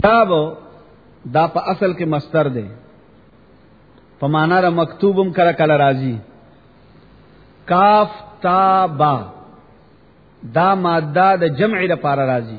کتاب دا په اصل کې مصدر دی، په معنا را مکتوبم کړه کله راځي. کاف تا با دا ماده د جمع لپاره راځي.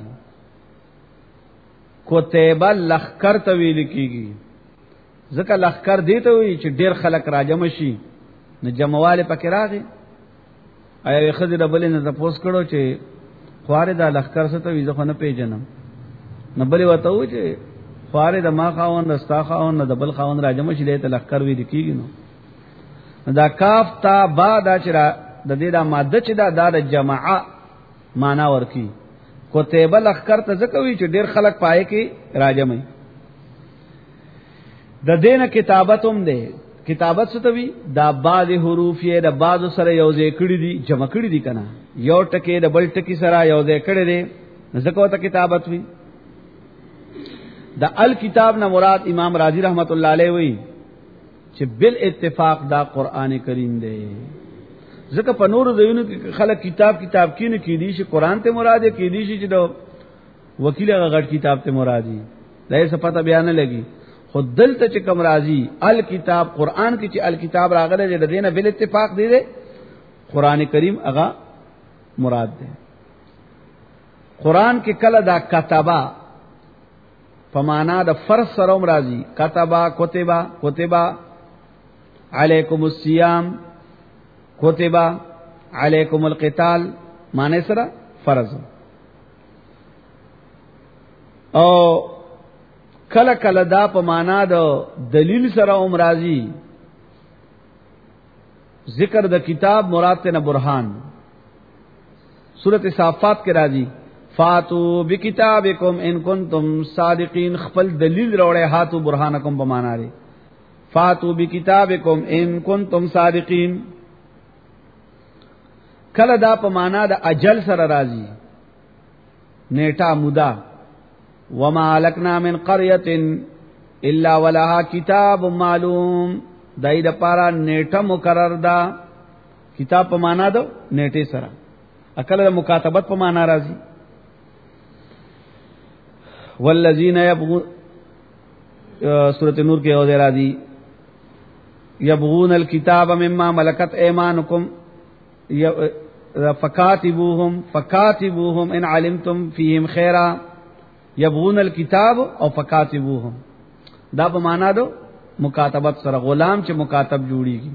کتیبه لخر ته ویل کیږي، ځکه لخر دی ته وی چې ډیر خلک راجم شي، نو جمعواله پکې راغی. ایا خځه د بلې نه تاسو کړو چې خواره دا لخر څه ته وی ځخه نه پیژنم، نو بلې وته و چې خواره د ما خاون رستا خاون نه د بل خاون راجم شي ته لخر وی کیږي. نو دا کاف تا با دا چې د دې دا ماده چې دا د جماعه معنا ورکی. کتیبه لخر ته ځکه وی چې ډیر خلک پای کې راجمي. د دینه کتابت هم ده. کتابت څه ته وی؟ دا بعض حروف یې د بعض سره یوځای کړی دي، جمع کړی دي کنه، یو ټکی د بل ټکی سره یوځای کړی دي، ځکه ته کتابت وی. د الکتاب نه مراد امام رازی رحمت الله علیه وی چې بل اتفاق دا قران کریم دی. ځکه په نور ځایونو کې خلک کتاب کینې کې دي چې قران ته مراد کې دي چې د وکیل غټ کتاب ته مرادي، دا یې څه پته بیان نه لګي. خود دلته چې کوم راضی الکتاب قران کې چې الکتاب راغله د دینه بل اتفاق دی قران کریم هغه مراد دی. قران کې کله دا کتابه په معنا د فرض سره راضی، کتابه کتبا علیکم الصیام، کتبا علیکم القتال، معنی سره فرض. او کله کله دا په معنا د دلیل سره راضی، ذکر د کتاب مراد ته نه برهان. سورۃ صافات کې راضی فاتو بکتابکم ان کنتم صادقین، خپل دلیل راوړی، هاتو برهانکم په معنا لري. فاتو بکتابکم ان کنتم صادقین. کله دا په معنا د اجل سره راضی، نیټه مودا. وما لکنا من قريه الا ولها کتاب معلوم، دای د پارا نیټه مقرر ده. کتاب په معنا ده نیټه سره، اکل د مکاتبت په معنا راځي. والذین یبغون، سورۃ نور کې او راځي یبغون الکتاب مما ملکت ایمانکم فکاتبوهم ان علمتم فیهم خیرا. یبغون الکتاب او فکاتبوهم دا په معنا دو مکاتبت سره، غلام چې مکاتب جوړیږي.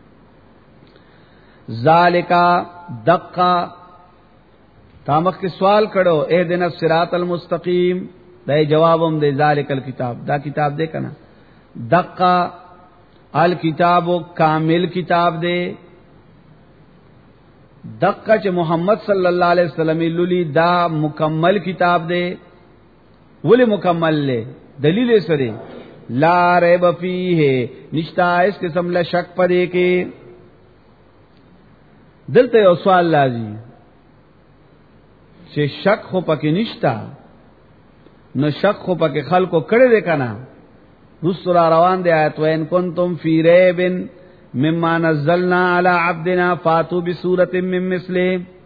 ذالکا دقا تامخ کې سوال کړو اهدنا الصراط المستقیم، دا جواب هم دی ذالک الکتاب، دا کتاب دے کنا. دقا الکتاب کامل کتاب دے. دقا چې محمد صلی الله علیه وسلم للی دا مکمل کتاب دے. ولی مکمل لے دلیل سره لا ریب فیہ، نشتا اس قسم لا شک پدے کے. دلته یو سوال لازم چې شک خو پکې نشتا، نو شک خو پکې خلکو کړي دي کنه. رسول روان دی آیت وین کنتم فی ریب مما نزلنا علی عبدنا فاتوا بسورۃ من مثله.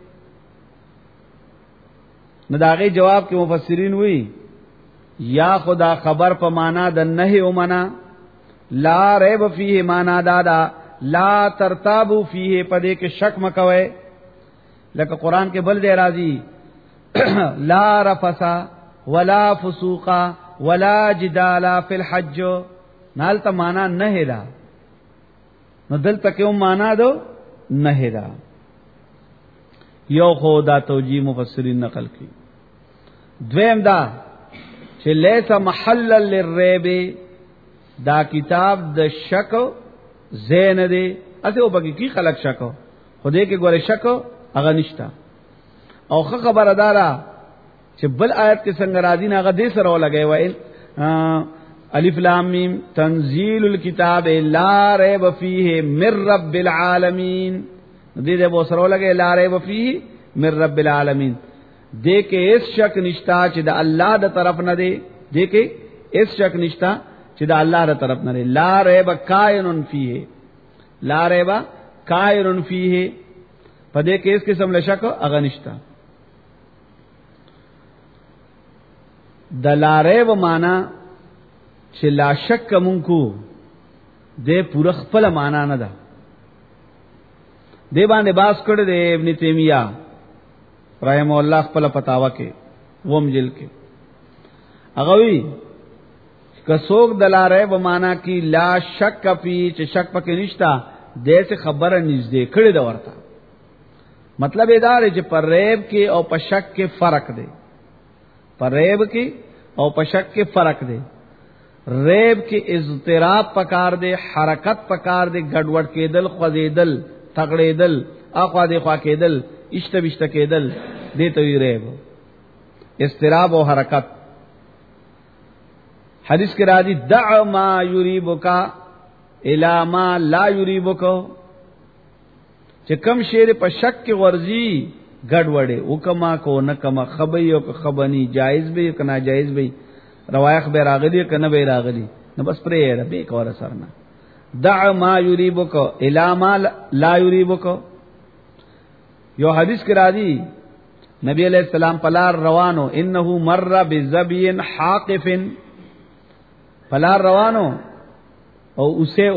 نو داغه جواب کې مفسرین وی یا خدا خبر په معنا د نهی او معنا، لا ریب فیه معنا دادا لا ترتابو فیه، پدې کې شک مکوي. لکه قران کې بل دی راځي لا رفسا ولا فسوقا ولا جدال فی الحج، نالته معنا نه دا، نو دلته کې معنا دو نه دا. یو خدا توجیه مفسرین نقل کی. دویم دا چې لیس محل للریب، دا کتاب د شک زین دی. اسه وبګی کی خلق شک خدای کې ګوره شک هغه نشتا. او خبردارا چې بل آیت کې څنګه راځي نه هغه دې سره ولګي وای الف لام میم تنزيل الكتاب لا ريب فيه من رب العالمین. دې دې وو سره ولګي لا ريب فيه من رب العالمین. دې کې اس شک نشتا چې د الله د طرف نه دی، دې کې اس شک نشتا چې د الله د طرف نه دی. لا ریب کائن فیه، لا ریب کائن فیه، پدې کې اس قسم له شک هغه نشتا. د لا ریب معنا چې لا شک مونکو دې پوره خپل معنا نه ده. دې باندې باس کړ دې ابن تیمیہ رحم الله خپل فتاوا کې ووم جل کې هغه وی کڅوک د لا ریب معنا کې لا شک فی چې شک پکې نشتا دې څه خبره نږدې کړی دا ورته. مطلب دا دی چې پر ریب کې او په شک کې فرق دی. پر ریب کې او په شک کې فرق دی. ریب کې اضطراب پکار دی، حرکت پکار دی، ګډوډ کېدل، خوځېدل، تغړېدل، اخوا دی خوا کېدل، اشته بشته کېدل، دې ته وی ریب. اضطراب او حرکت. حدیث کې راځي دع ما یریبک الی ما لا یریبک، چې کم شیر په شک کې ورزي ګډوډه وکما کو نه کما خبي او خبني جایز به که ناجایز به روایت به راغلي کنه به راغلي نو بس پرې ربي کور سرنا. دع ما یریبک الی ما لا یریبک. یو حدیث کې راځي نبی علیہ السلام پلار روانو انه مر بذبی حاقف، پلار روانو او اسے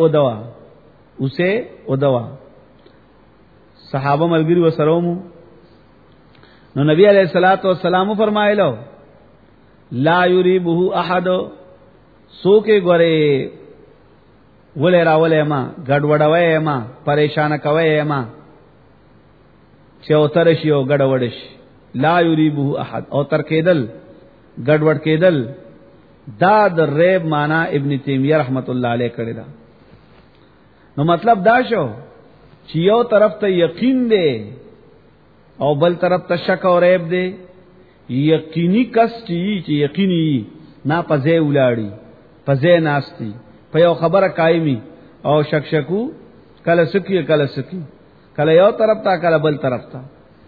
ادوا صحابہ ملګری وسرومو. نو نبی علیہ الصلوۃ والسلام فرمایلو لا یریبه احد، سوکه ګوره ولې راولې ما ګډوډوي ما پریشان کوي ما چې او تر شي او ګډوډ شي. لا یریبه احد او تر کېدل ګډوډ کېدل دا د ریب معنا ابن تیمیہ رحمت الله علیه کړی دا. نو مطلب دا شو چې یو طرف ته یقین دی او بل طرف ته شک او ریب دی. یقینی کس چې یقیني نه پځه ولاړی پځه ناشتي په یو خبره قائمی او شک شکو کله سکی کله یو طرف ته کله بل طرف ته.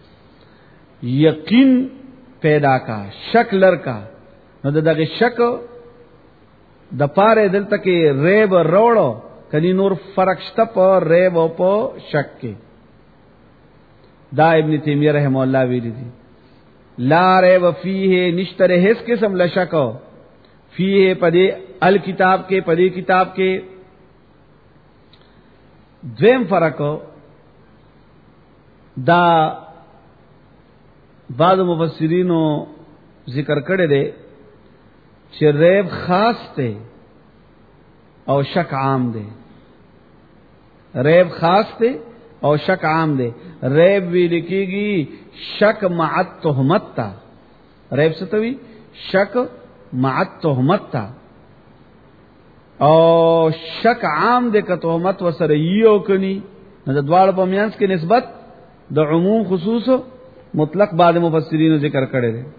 یقین پیدا کا شک لر کا. نو دغه شک د پاره دلته کې ریب وروړو کني نور فرق شته په ریب او په شک کې. دا ابن تیمیہ رحم الله ویلي دي لا ریب فیه نشتره هیڅ قسم لا شک فیه پدې الکتاب کې پدې کتاب کې. دویم فرق دا بعض مفسرینو ذکر کړی دی چې ریب خاص دی او شک عام دی. ریب خاص دی او شک عام دی. ریب وی لیکيږي شک مع التهمت تا. ریب څه ته وی؟ شک مع التهمت تا. او شک عام دی که تهمت وسره یو کني نو د دواړو په میانس کې نسبت د عموم خصوص مطلق بعد مفسرینو ذکر کړی دی.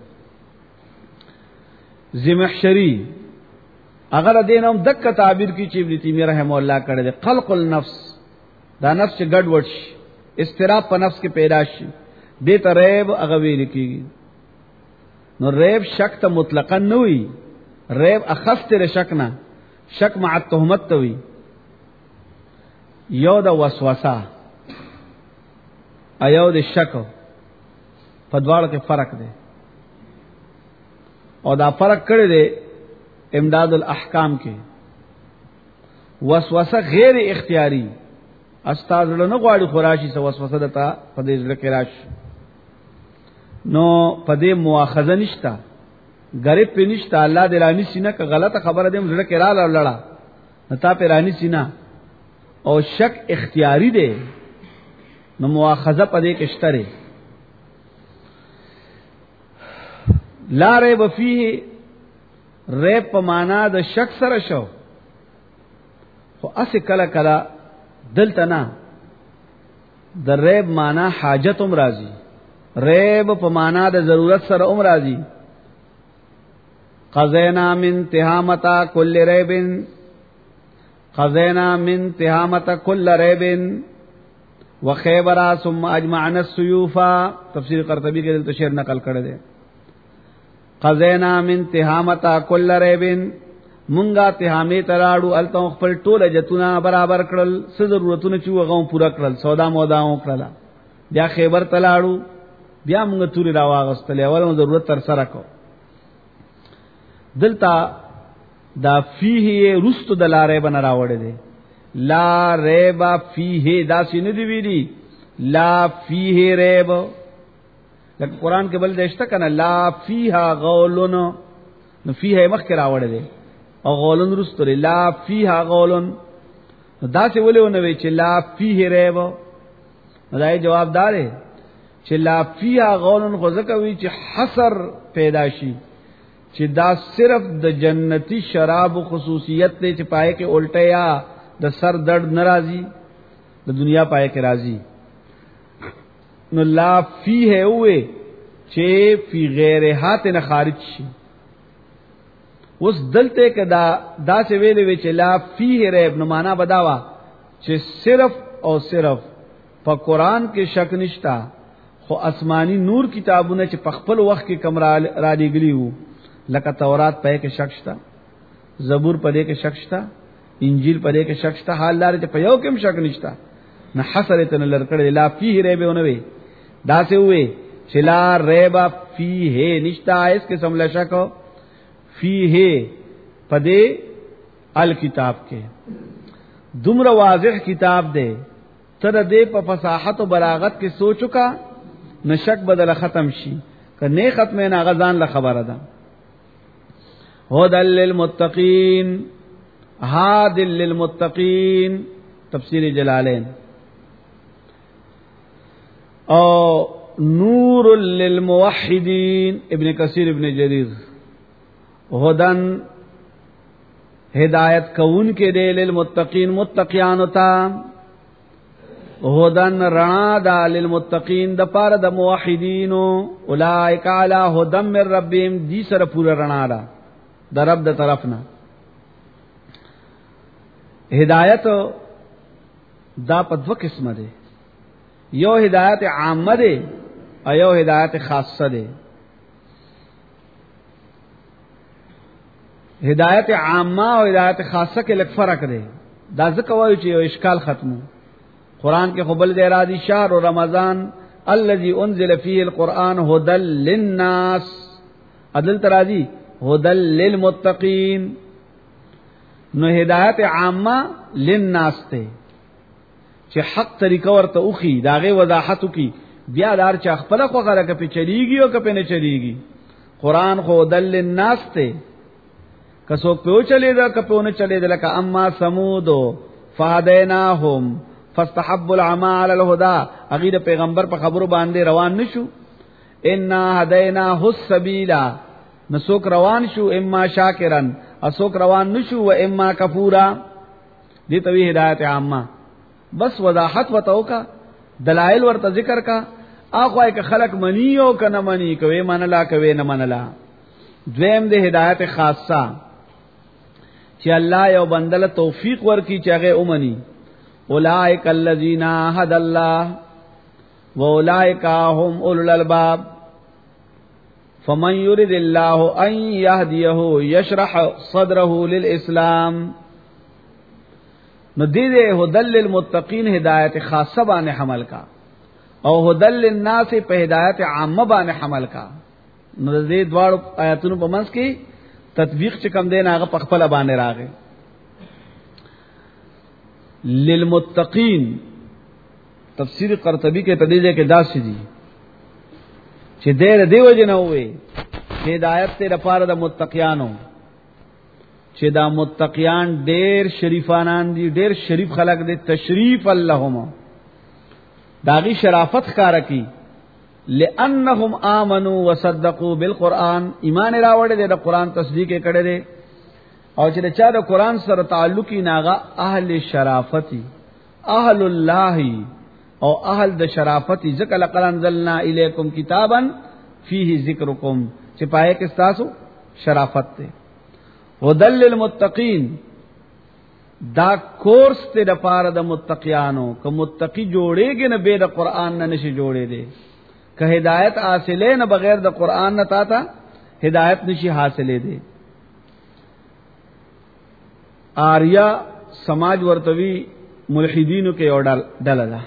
زمخشری اگر دینم دک تعبیر کی چې ابن تیمیہ رحم الله کړی دی خلق النفس، دا نفس چې ګډ وډ شي استراب په نفس کې پیدا شي دې ته ریب هغه ویل کیږي. نو ریب شک ته مطلقاً نه وي، ریب اخص تر شک نه، شک مع التهمت ته وي. یو د وسوسه ایو د شک په دواړو کې فرق دی او دا فرق کړی دی امداد الاحکام کې. وسوسه غیر اختیاری استاد له غواړي خوراشي سو وسوسه دتا په دې ځل کې راشي نو په دې مؤاخذه نشتا غریب په نشتا. الله دې رانی سینه که غلطه خبره دې زړه کې را لړا نتا په رانی سینه او شک اختیاری دی نو مؤاخذه په دې کې شته. لا ریب فیه ریب په معنا د شک سره شو خو اس کله کله دلته نه د ریب معنا حاجت هم راځي. ریب په معنا د ضرورت سره هم راځي. قضینا من تهامتا کل ریب، قضینا من تهامتا کل ریب وخیبر ثم اجمعنا السيوف. تفسیر قرطبی کې دلته شعر نقل کړی دی. قضینا من تهامتا کل ریبن، مونږه تهامه تراړو الته خپل ټوله جتونه برابر کړل، څه ضرورتونه چې وغه پورا کړل، سودا موداو کړل. بیا خیبر تلاړو، بیا مونږ توري راواغستلې، اول ضرورت تر سره کو. دلتا دا فیه رست د لا ریب نه راوړی دی. لا ریب فیه دا سینه دی ویلی لا فیه ریب. لکه قران کې بل دشته کنه لا فیها غولن، نو فیه مخ کې راوړی دی او غولن رست لري. لا فیها غولن دا څه ولونه وی چې لا فیه ریب. دا جواب دار دی چې لا فیها غولن خو ځکه وی چې حصر پیدا شي چې دا صرف د جنتی شراب خصوصیت دی چې پای کې الټیا د سر درد ناراضي د دنیا پای کې راضي. نو لا فیه وې چې فی غیرها ته خارج شي. اوس دلته کدا دا څه ویلې وی چې لا فیه ریب نو معنا بداوا چې صرف او صرف په قران کې شک نشتا، خو آسمانی نور کتابونه چې په خپل وخت کې کم را لګلی وو لکه تورات پې کې شک شتا، زبور پې کې شک شتا، انجیل پې کې شک شتا، حال لري چې په یو کې شک نشتا. نه حسرتن لرکړه لا فیه ریب ونوي دا څه وې چې لا ریب فیه نشتا اس کې سم لشک فیه پدې الکتاب کې دومره واضح کتاب دی تر دې په فصاحت او بلاغت کې سوچو کا نشک بدل ختم شي کنه ختمه نه غزان له خبره ده. هدى للمتقين هاد للمتقين تفسیر جلالین او نور للموحدین ابن کثیر ابن جریر. هدن ہدایت کون کے دے للمتقین متقیان ہوتا، هدن رڼا دا للمتقین د پاره د موحدین اولئک علی هدى من ربهم دی سره پورا رڼا دا د رب د طرفنا. ہدایت دا په دوه قسمه ده، یو ہدایت عامه ده او یو ہدایت خاصه ده. ہدایت عامه او ہدایت خاصه کې لږ فرق ده. دا ځکه وایو چې یو اشکال ختمو. قرآن کے خبل دے ارادی شہر رمضان الذي انزل فيه القرآن هدى للناس عدل ترادی هدى للمتقین. نو ہدایت عامہ للناس تے چې حق طریقہ ورته اوخی داغه وضاحت کی بیا دار چې خپل خو غره کې چلیږي او کپه نه چلیږي. قرآن خو هدى للناس تے کسو په چلے دا کپه نه چلے دا لکه اما ثمود فهدیناهم فاستحب العمى على الهدى. اغیر پیغمبر په خبرو باندې روان نشو. ان هدیناه السبیل نسوک روان شو اما شاکرن اسوک روان نشو و اما کفورا. دې توی ہدایت عامه بس وضاحت وتاو کا دلائل ورته ذکر کا اخوای ک خلق منی او کنه منی کوي منلا کوي نه منلا. دویم دې ہدایت خاصه چې الله یو بندله توفیق ورکی چې هغه اومني. اولئک الذین هدى الله واولئک هم اولو الالباب فمن يرد الله ان يهديه يشرح صدره للاسلام. نو دې هدى للمتقین ہدایت خاصه باندې حمل کا او هدى للناس په ہدایت عامه باندې حمل کا. نو دې دواړو آیاتونو په منځ کې تطبیق چې کم دین هغه په خپل باندې راغی. للمتقین تفسیر قرطبی کې تدیجه کې داسې دي چې ډېر دیو جن وې ہدایت ته لپاره د متقیانو چې دا متقیان ډېر شریفانان دي، ډېر شریف خلق دي. تشریف اللهم داغي شرافت ښکارا کی لانهم امنوا وصدقوا بالقران. ایمان راوړل دي د قران تصدیق کړي دي او چې چا د قران سره تعلقي ناغه اهل شرافتی اهل الله او اهل د شرافتی. ذکر لقد انزلنا الیکم کتابا فیه ذکرکم چې پای کې تاسو شرافت ته. هدى للمتقین دا کورس ته د پاره د متقیانو که متقی جوړېږي نه به د قران نه نشي جوړې دي. که ہدایت حاصلې نه بغیر د قران نه تا ہدایت نشي حاصلې دي. آریا سماج ورتوی ملحدینو کې یو ډله ده.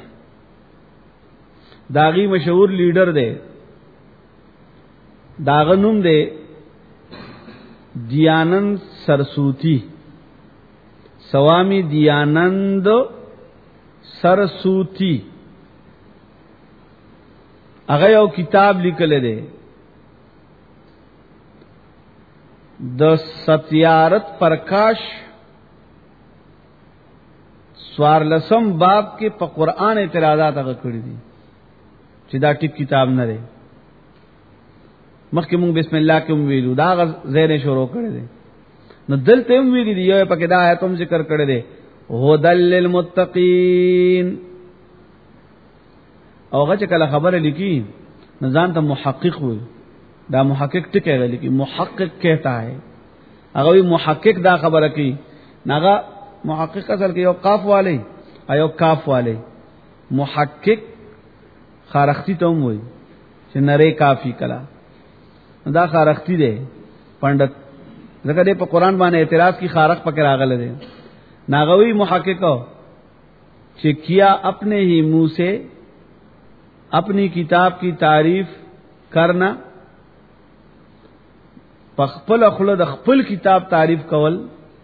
داغي مشهور لیډر دی، داغه نوم دی دیانند سرسوتی، سوامی دیانند سرسوتی، هغه یو کتاب لیکل دی د ستیارت پرکاش سوارلسم باب کې په قران اعتراضات هغه کړی دي چې دا ټیک کتاب نه دی. مخکې مونږ بسم الله کې ویلو دا غ زین شروع کړی دی، نو دلته هم ویلي دی یو پکې دا آیت هم ذکر کړی دی هدل للمتقین. او هغه چې کله خبره لیکي نو ځان ته محقق وي، دا محقق ټکی غلی کی محقق کہتا ہے، هغه وی محقق دا خبره کوي، ناغه محقق اصل کې یو قاف والی ایو کاف والی، محقق خارختی ته هم وي چې نری کافی کلا دا خارختی دی پندت، ځکه دې په قران باندې اعتراض کی خارخ پکې راغله دی. ناغوی محقق چې کیا اپنے ہی منہ سے اپنی کتاب کی تعریف کرنا، پخپل خپل د خپل کتاب تعریف کول،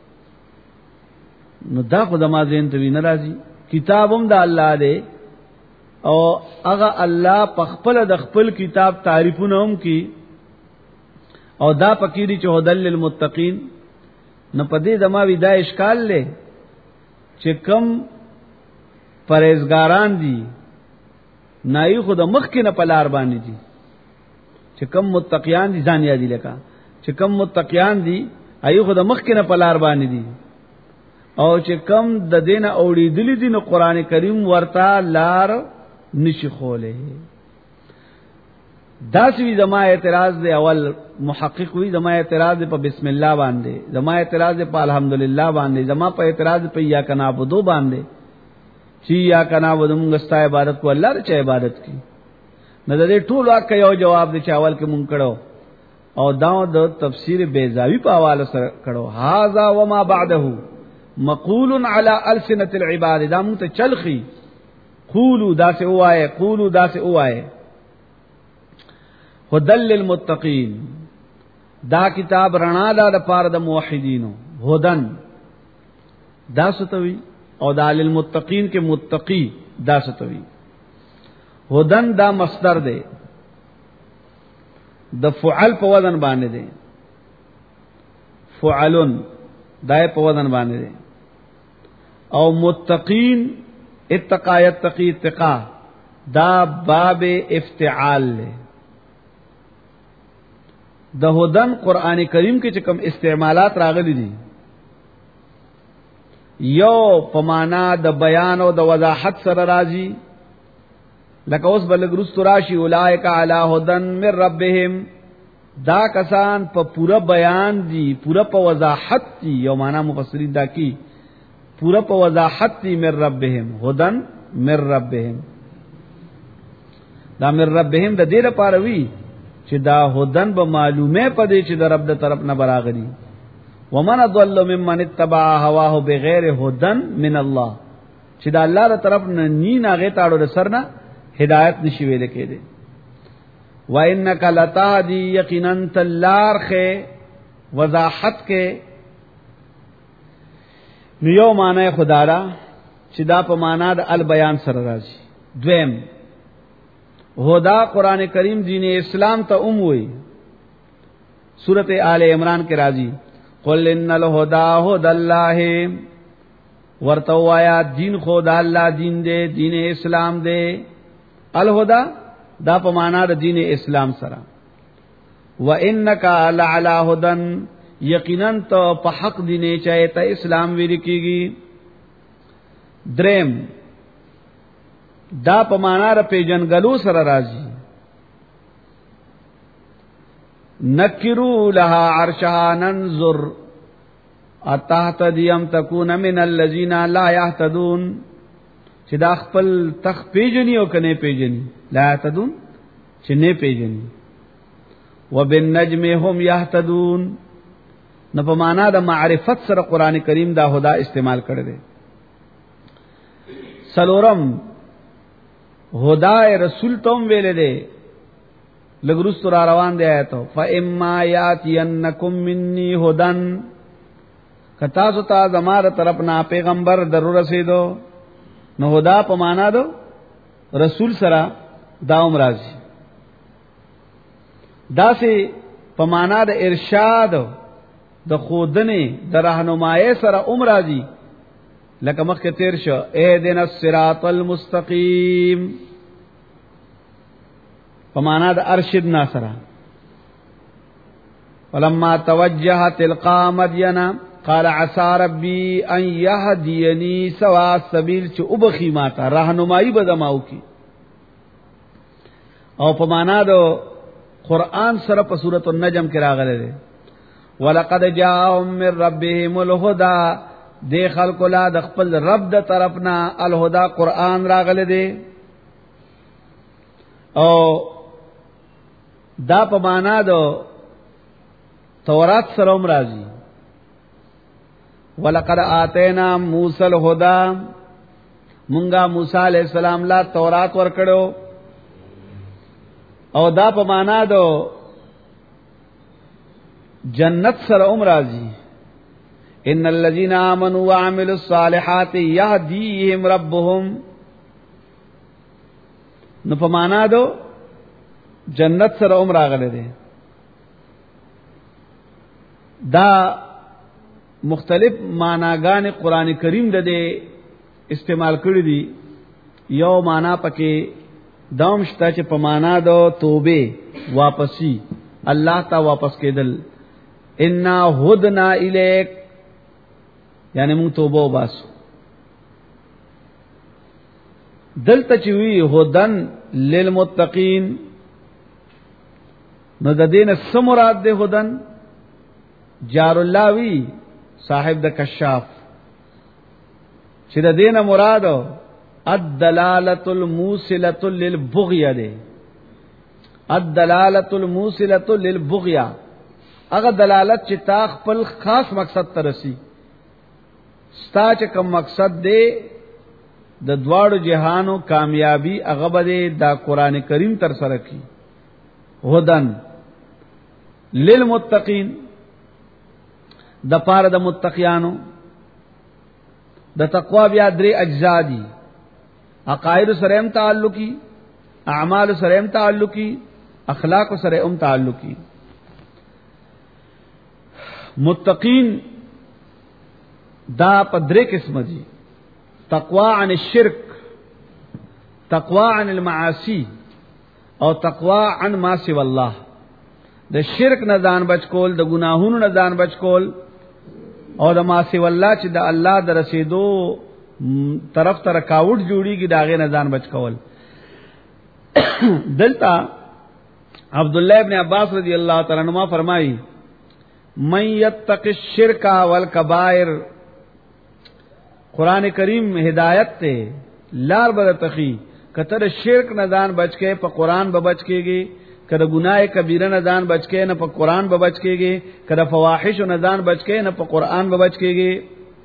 نو دا خو د ما ذهن ته وی ناراضي. کتاب هم د الله دی او هغه الله پخپل د خپل کتاب تعریفونه هم کی، او دا پکې دي چې هدل للمتقین. نو پدې د ما وی دا اشکال لې چې کم پرهیزګاران دي نای خود مخکې نه پلار باندې دي، چې کم متقیان دي ځان یادی لکه چې کم متقیان دي ایو خود مخکې نه پلار باندې دي، او چې کم د دین اوریدلی دي نو قران کریم ورته لار نشي خوله. دا سوی زما اعتراض دی، اول محقق وی زما اعتراض دی په بسم الله باندې، زما اعتراض دی په الحمدلله باندې، زما په اعتراض په یا کنا بدو باندې چې یا کنا بدو موږ ستا عبادت کو الله رچ عبادت کی. نه د دې ټول واک یو جواب دی چې اول کې مونږ کړو او دا د تفسیر بیضاوی په حواله سره کړو، هاذا وما بعده مقول علی السنه العباد، دا مونږ ته چلخي قولوا دا سے اوائے، قولوا دا سے اوائے. هدل للمتقین دا کتاب رڼا دا د پاره د موحدینو، هدن دا ستوي او دا للمتقین کې متقی دا ستوي. هدن دا مصدر دی د فعل په وزن باندې دی، فعلن دا په وزن باندې دی، او متقین اتقا یتقی اتقا دا باب افتعال له. د هدن قران کریم کې چې کوم استعمالات راغلي دي، یو په معنا د بیان او د وضاحت سره راځي، لکه اوس بلګروس راشي اولائک علی هدن من ربهم، دا کسان په پورا بیان دي، پورا په وضاحت دي، یو معنا مفسرین دا کی پورا په وضاحت دي من ربهم، هدن من ربهم. دا من ربهم د دې لپاره وی چې دا هدن به معلومه پدې چې د رب د طرف نه براغلي. ومن ضل ممن اتبع هواه بغیر هدن من الله، چې دا الله تر طرف نه ني ناغه تاړو د سرنا هدایت نشي ویل کېده. وانک لتهدی یقینا تلارخه وضاحت کې نیو معنی خدا را چې دا په معنا د البیان سره راځي. دویم هدا قران کریم دین اسلام ته وی، سورۃ آل عمران کې راځي قل ان الهدى هدى الله، ورته وایا دین خدا الله دین دے، دین اسلام دے. الهدى دا په معنا د دین اسلام سره. وانک لعلى هدى، یقینا ته په حق دینه چای ته اسلام ویل کیږي. دریم دا په معنا ر پیجنګلو سره راځي، نکرو لها عرشها ننظر اتهتدیم تکون من الذین لا یهتدون، چې دا خپل تخ پیجنی او کنه پیجنی، لا یهتدون چې نه پیجنی. وبالنجم هم یهتدون، نو په معنا د معرفت سره قران کریم دا هدا استعمال کړی دی. سلورم هدای رسول تم ویل دی، لګرست را روان دی آیته فاما یاتینکم منی هدن کتا ستا زماره طرف نه پیغمبر ضرور رسیدو نو هدا په معنا دو رسول سره داوم راځي دا سه په معنا د ارشاد د خودنه د راهنمایي سره راځي لکه مخکې تیر شو اهدنا الصراط المستقیم په معنا د ارشد ناصرا ولما توجه تلقا مدین قال عسى ربي ان يهديني سواء السبيل چې وبخي ماته راهنمایي بدماو کی او په معنا د قران سره په سورۃ النجم کې راغله ده ولقد جاءهم من ربهم الهدى دې خلق لا د خپل رب د طرفنا الهدى قران راغله ده او دا په معنا د تورات سره راځي ولقد آتینا موسی الهدى مونږه موسی علیہ السلام لا تورات ورکړو او دا په معنا دو جنت سره راځي ان الذين امنوا وعملوا الصالحات يهديهم ربهم نو په معنا دو جنت سره راغله ده دا مختلف معناګان قران کریم د دې استعمال کړی دي یو معنا پکې دام شته چې په معنا د توبه واپسی الله ته واپس کېدل ان هدنا الیک یعنی موږ توبه وباسو دلته چې وی هدن للمتقین نو د دین سمراد ده هدن جار الله وی صاحب د کشاف چې د دینه مراد الدلاله الموصله للبغيه ده الدلاله الموصله للبغيه هغه دلالت چې تا خپل خاص مقصد ته رسی ستا چې کوم مقصد دی د دواړو جهانو کامیابی هغه به د قران کریم تر سره کی هدن للمتقین د پاره د متقیانو د تقوا بیا درې اجزا دي عقاید سره هم تعلقي اعمال سره هم تعلقي اخلاق سره هم تعلقي متقین دا په درې قسم دي تقوا عن الشرك تقوا عن المعاصي او تقوا عن ما سوى الله د شرک نه ځان بچ کول د ګناهونو نه ځان بچ کول او د معاصی والله چې د الله د رسیدو طرف ته رکاوټ جوړیږي داغه نه ځان بچ کول دلتا عبد الله ابن عباس رضی الله تعالی عنہ فرمایي من یتق الشرک والکبائر قران کریم ہدایت ته لار بر تخی کتر شرک نه ځان بچ کې په قران به بچ کېږي کله ګناه کبیره نه ځان بچ کې نه په قران به بچ کېږي کله فواحش نه ځان بچ کې نه په قران به بچ کېږي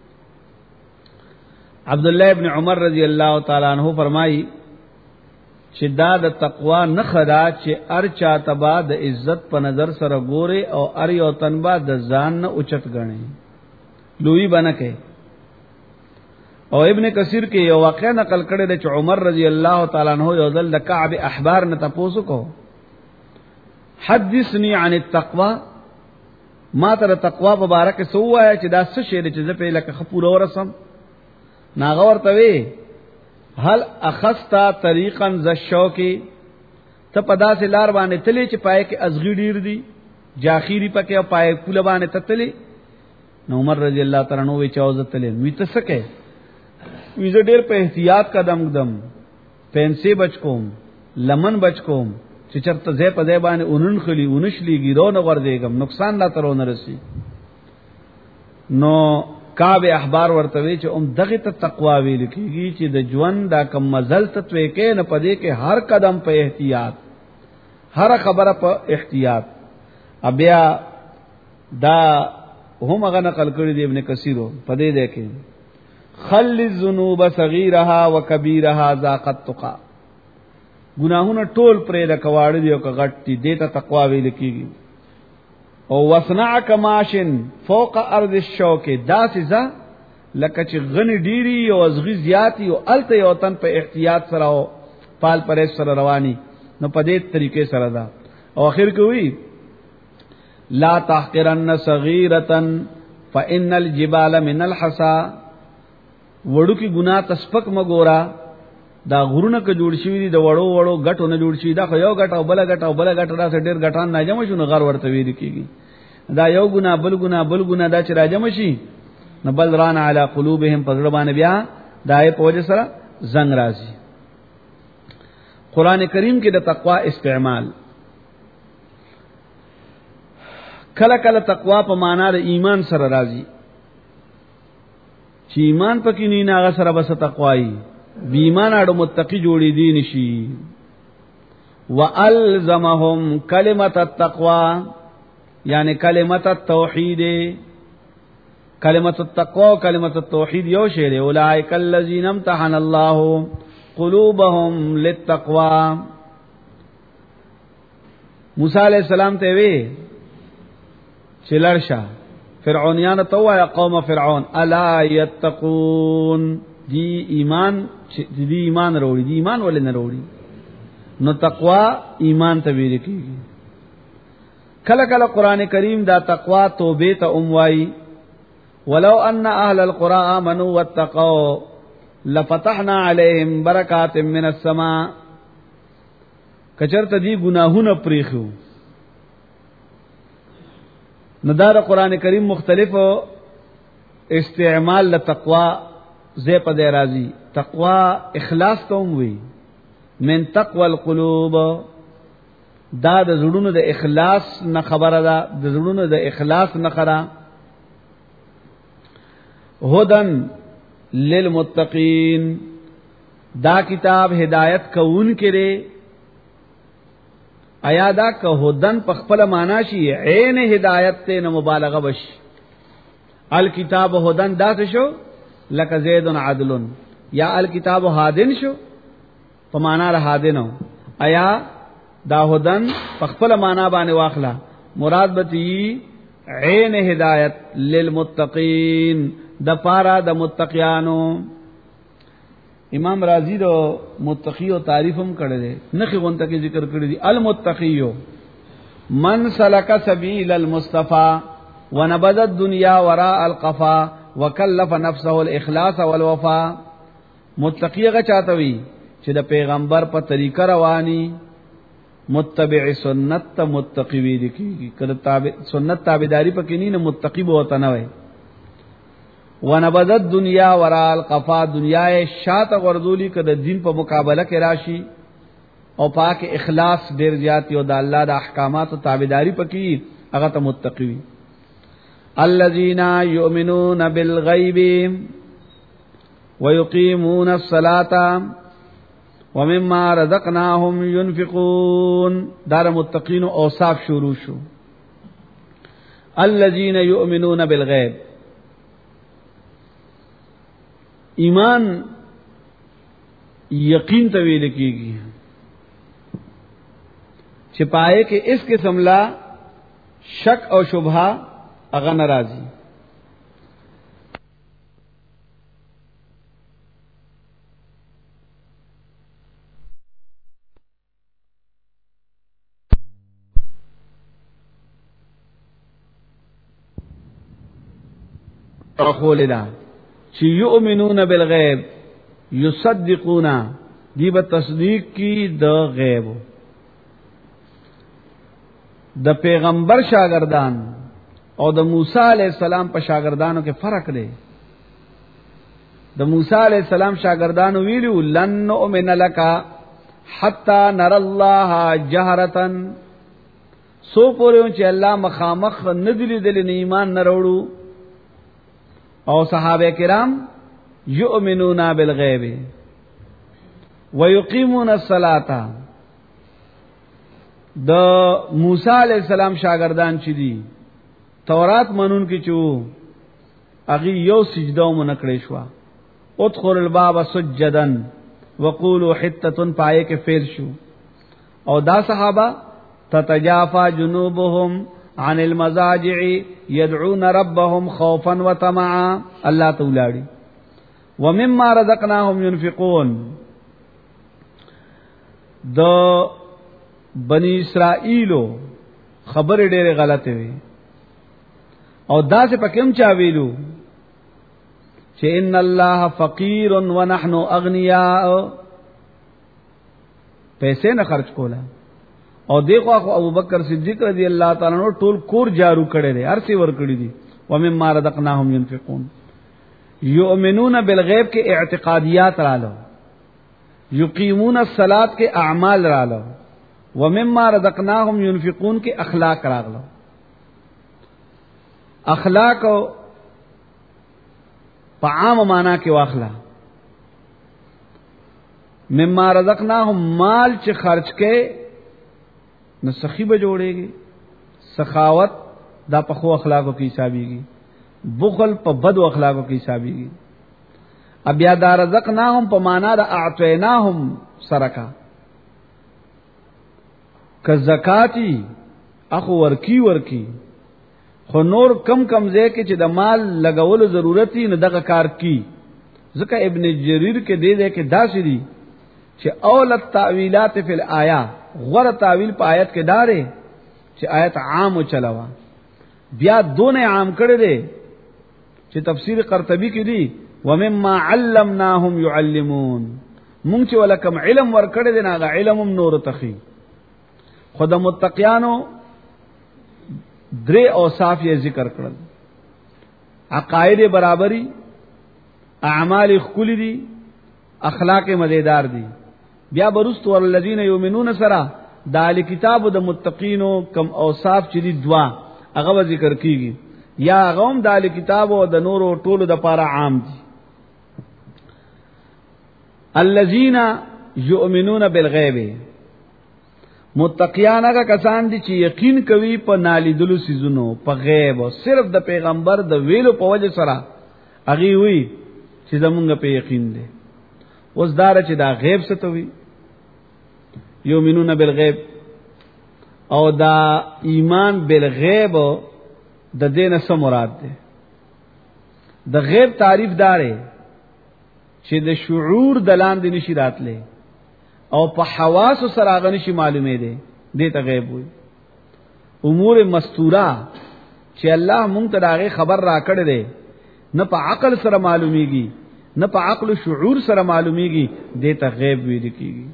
عبد الله ابن عمر رضی الله تعالی عنہ فرمایي چې دا د تقوا نه خدا چې ار چا تبا د عزت په نظر سره ګوره او ار یو تنبا د ځان نه اوچت غني لوی بنکه او ابن کثیر کې یو واقعه نقل کړی دی چې عمر رضی الله تعالی عنہ یو ځل د کعب احبار نه تاسو کو حدثني عن التقوى ما تر تقوا مبارک سو وایا چې دا څه شی دی چې په لکه خپور ورسم ناغه ورته وی هل اخذت طریقا ذ الشوکی ته پدا سے لار باندې تلی چې پای کې ازغی ډیر دی جاخیری پکې او پای کول باندې تتلی نو عمر رضی الله تعالی عنہ وی چاوز تلی وی تسکه وی ز ډیر په احتیاط قدم قدم پنسي بچ کوم لمن بچ کوم چې چرته زې په دې باندې اونن خلی اونشلی ګیرو نه ور دیګم نقصان لا ترونه رسی نو کعب احبار ورته وی چې دغه ته تقوا ویل کیږي چې د ژوند دا کم مزل تطوی کې نه پدې کې هر قدم په احتیاط هر خبره په احتیاط بیا دا هم هغه نقل کړی دی ابن کثیر پدې ده کې خل الذنوب صغيرها وكبيرها ذاقت تقى ګناهونه ټول پرې د کواړې دی او کغټ دي دته تقوا ویل کیږي او وصنع کماشن فوق ارض الشوک داسزه لکه چې غنی ډیری او ازغی زیاتی او الته یو تن په احتیاط سره او پال پرې سره رواني نو په دې طریقې سره دا او اخر کې وی لا تحقرن صغیرة فإن الجبال من الحصى وړو کې ګناه تسپک مګورا دا غرونه کې جوړ شوی دي د وړو وړو غټو نه جوړ شي دا خو یو غټ او بل غټ او بل غټ دا ډېر غټان نه جمع شونه غر ورته ویل کیږي دا یو ګناه بل ګناه دا چې راجم شي نه بل ران علی قلوبهم پزړه باندې بیا دای په وجه سره زنګ راځي قران کریم کې د تقوا استعمال کله کله تقوا په معنا د ایمان سره راځي چې ایمان پکې نه هغه سره بس تقوای بی ایمان اړو متقی جوړی دي نشي والزمهم کلمۃ التقوا یعنی کلمۃ التوحید کلمۃ التقوا و کلمۃ التوحید یو شی دی اولئک الذین امتحن الله قلوبهم للتقوا موسی علیہ السلام ته وی چلرشا فرعونیان تو یا قوم فرعون الا یتقون دی ایمان وروړي دی ایمان ولې نه وروړي نو تقوا ایمان ته ویل کیږي کله کله قران کریم دا تقوا توبه ته اموای ولو ان اهل القرى امنوا واتقوا لفتحنا عليهم برکات من السماء کچرته دی گناهونه پریخو ندار قران کریم مختلف استعمال لتقوا زی په دې راضی تقوا اخلاص کوم وی من تقوى القلوب دا د زړونو د اخلاص نه خبره ده د زړونو د اخلاص نه خبره هدن للمتقین دا کتاب هدایت کوون کړي آیا دا که هدن په خپل معنا شي عین هدایت ته نه مبالغه وشي الکتاب هدن دا څه شو لک زید عدل یا الکتاب هادن شو په معنا را هادنو آیا دا هدن په خپل معنا باندې واخلا مراد بتی عین هدایت للمتقین د پارا د متقیانو امام رازی دو متقی او تعریفم کړی دی نخي غونته کې ذکر کړی دی المتقی من سلک سبیل المصطفى ونبذ الدنيا وراء القفا وكلف نفسه الاخلاص والوفاء متقی هغه چاته وی چې د پیغمبر په طریقه رواني متبع سنت ته متقی وی دي کیږي کله تابع سنت تابعداري پکې نه متقی به وته نه وي ونبذ الدنيا وراء القفا دنیا شاته غردولی کده دین په مقابله کې راشي او پاک اخلاص ډیر زیات یو د الله د احکامات او تابعداري پکې هغه ته متقی وي الذين يؤمنون بالغيب ويقيمون الصلاة ومما رزقناهم ينفقون دار متقین اوصاف شروع شو الذين يؤمنون بالغيب ایمان یقین ته ویل کیږي چې پائے کې اس قسم لا شک او شبهه اغه ناراضي اخولنا چې یؤمنون بالغیب یصدقون دی به تصدیق کی د غیب د پیغمبر شاگردان او د موسی علیہ السلام په شاگردانو کې فرق دی د موسی علیہ السلام شاگردانو ویلو لن نؤمن لك حتا نرى الله جهرة سو پورې چې الله مخامخ ندلی دل ایمان نه وروړو او صحابه کرام یؤمنون بالغیب ويقيمون الصلاة د موسی علیہ السلام شاگردان چې دي تورات منون کې چو اغي یو سجده مون کړې شو ادخل الباب سجدا وقولوا حتة پائے کې فعل شو او دا صحابه تتجافا جنوبهم عن المضاجع يدعون ربهم خوفا وطمعا الله تعالی ومما رزقناهم ينفقون د بنی اسرائیلو خبر ډېره غلطه وي او دا څه پکم چا ویلو چې ان الله فقير ونحن اغنياء پیسې نه خرج کولا او دیکھو ابو بکر صدیق رضی اللہ تعالی عنہ ټول کور جارو کړي دي هر څه ور کړی دي ومما رزقناهم ينفقون یؤمنون بالغیب کے اعتقادیات رالو یقیمون الصلاۃ کے اعمال رالو ومما رزقناهم ينفقون کے اخلاق راغلو اخلاق په عام معنا کې واخلا مما رزقناهم مال چې خرج کې نو سخی به جوړيږي سخاوت دا په خو اخلاقو کې حسابيږي بخل په بد اخلاقو کې حسابيږي ابیا دا رزقناهم په معنا دا اعطیناهم سرکا ک زکاتی اخو ورکی خو نور کم ځای کې چې د مال لګولو ضرورت نه دغه کار کی ځکه ابن جریر کې دې کې داسې دي چې اول التاویلات فی الآیه غره تعویل په آیت کې دارې چې آیت عام چلاوا بیا دونه عام کړي دي چې تفسیر قرطبی کې دي ومما علمناهم يعلمون مونږ چې ولکم علم ور کړي دي نه علم نور تخي خود متقیانو درې اوصاف یې ذکر کړل عقاید برابری اعمال خلی دي اخلاق مزیدار دي بیا برست والذین یؤمنون سرا دال کتاب د متقینو کم اوصاف چې دي دوا هغه ذکر کیږي یا غوم دال کتاب او د نورو ټولو د پاره عام دي الذین یؤمنون بالغیب متقیان هغه کسان دي چې یقین کوي په نالیدلو سيزونو په غیب او صرف د پیغمبر د ویلو په وجه سره هغه وی چې زمونږ په یقین دي اوس دار چې دا غیب څه ته وي یؤمنون بالغیب او دا ایمان بالغیب د دین څه مراد ده د غیب تعریف داره چې د شعور د لاندې نشي راتله او په حواس سره غني شي معلومه ده دې ته غیب وي امور مستوره چې الله مونږ ته داغه خبر را کړی دی نه په عقل سره معلومیږي نه په عقل او شعور سره معلومیږي دې ته غیب ویل کیږي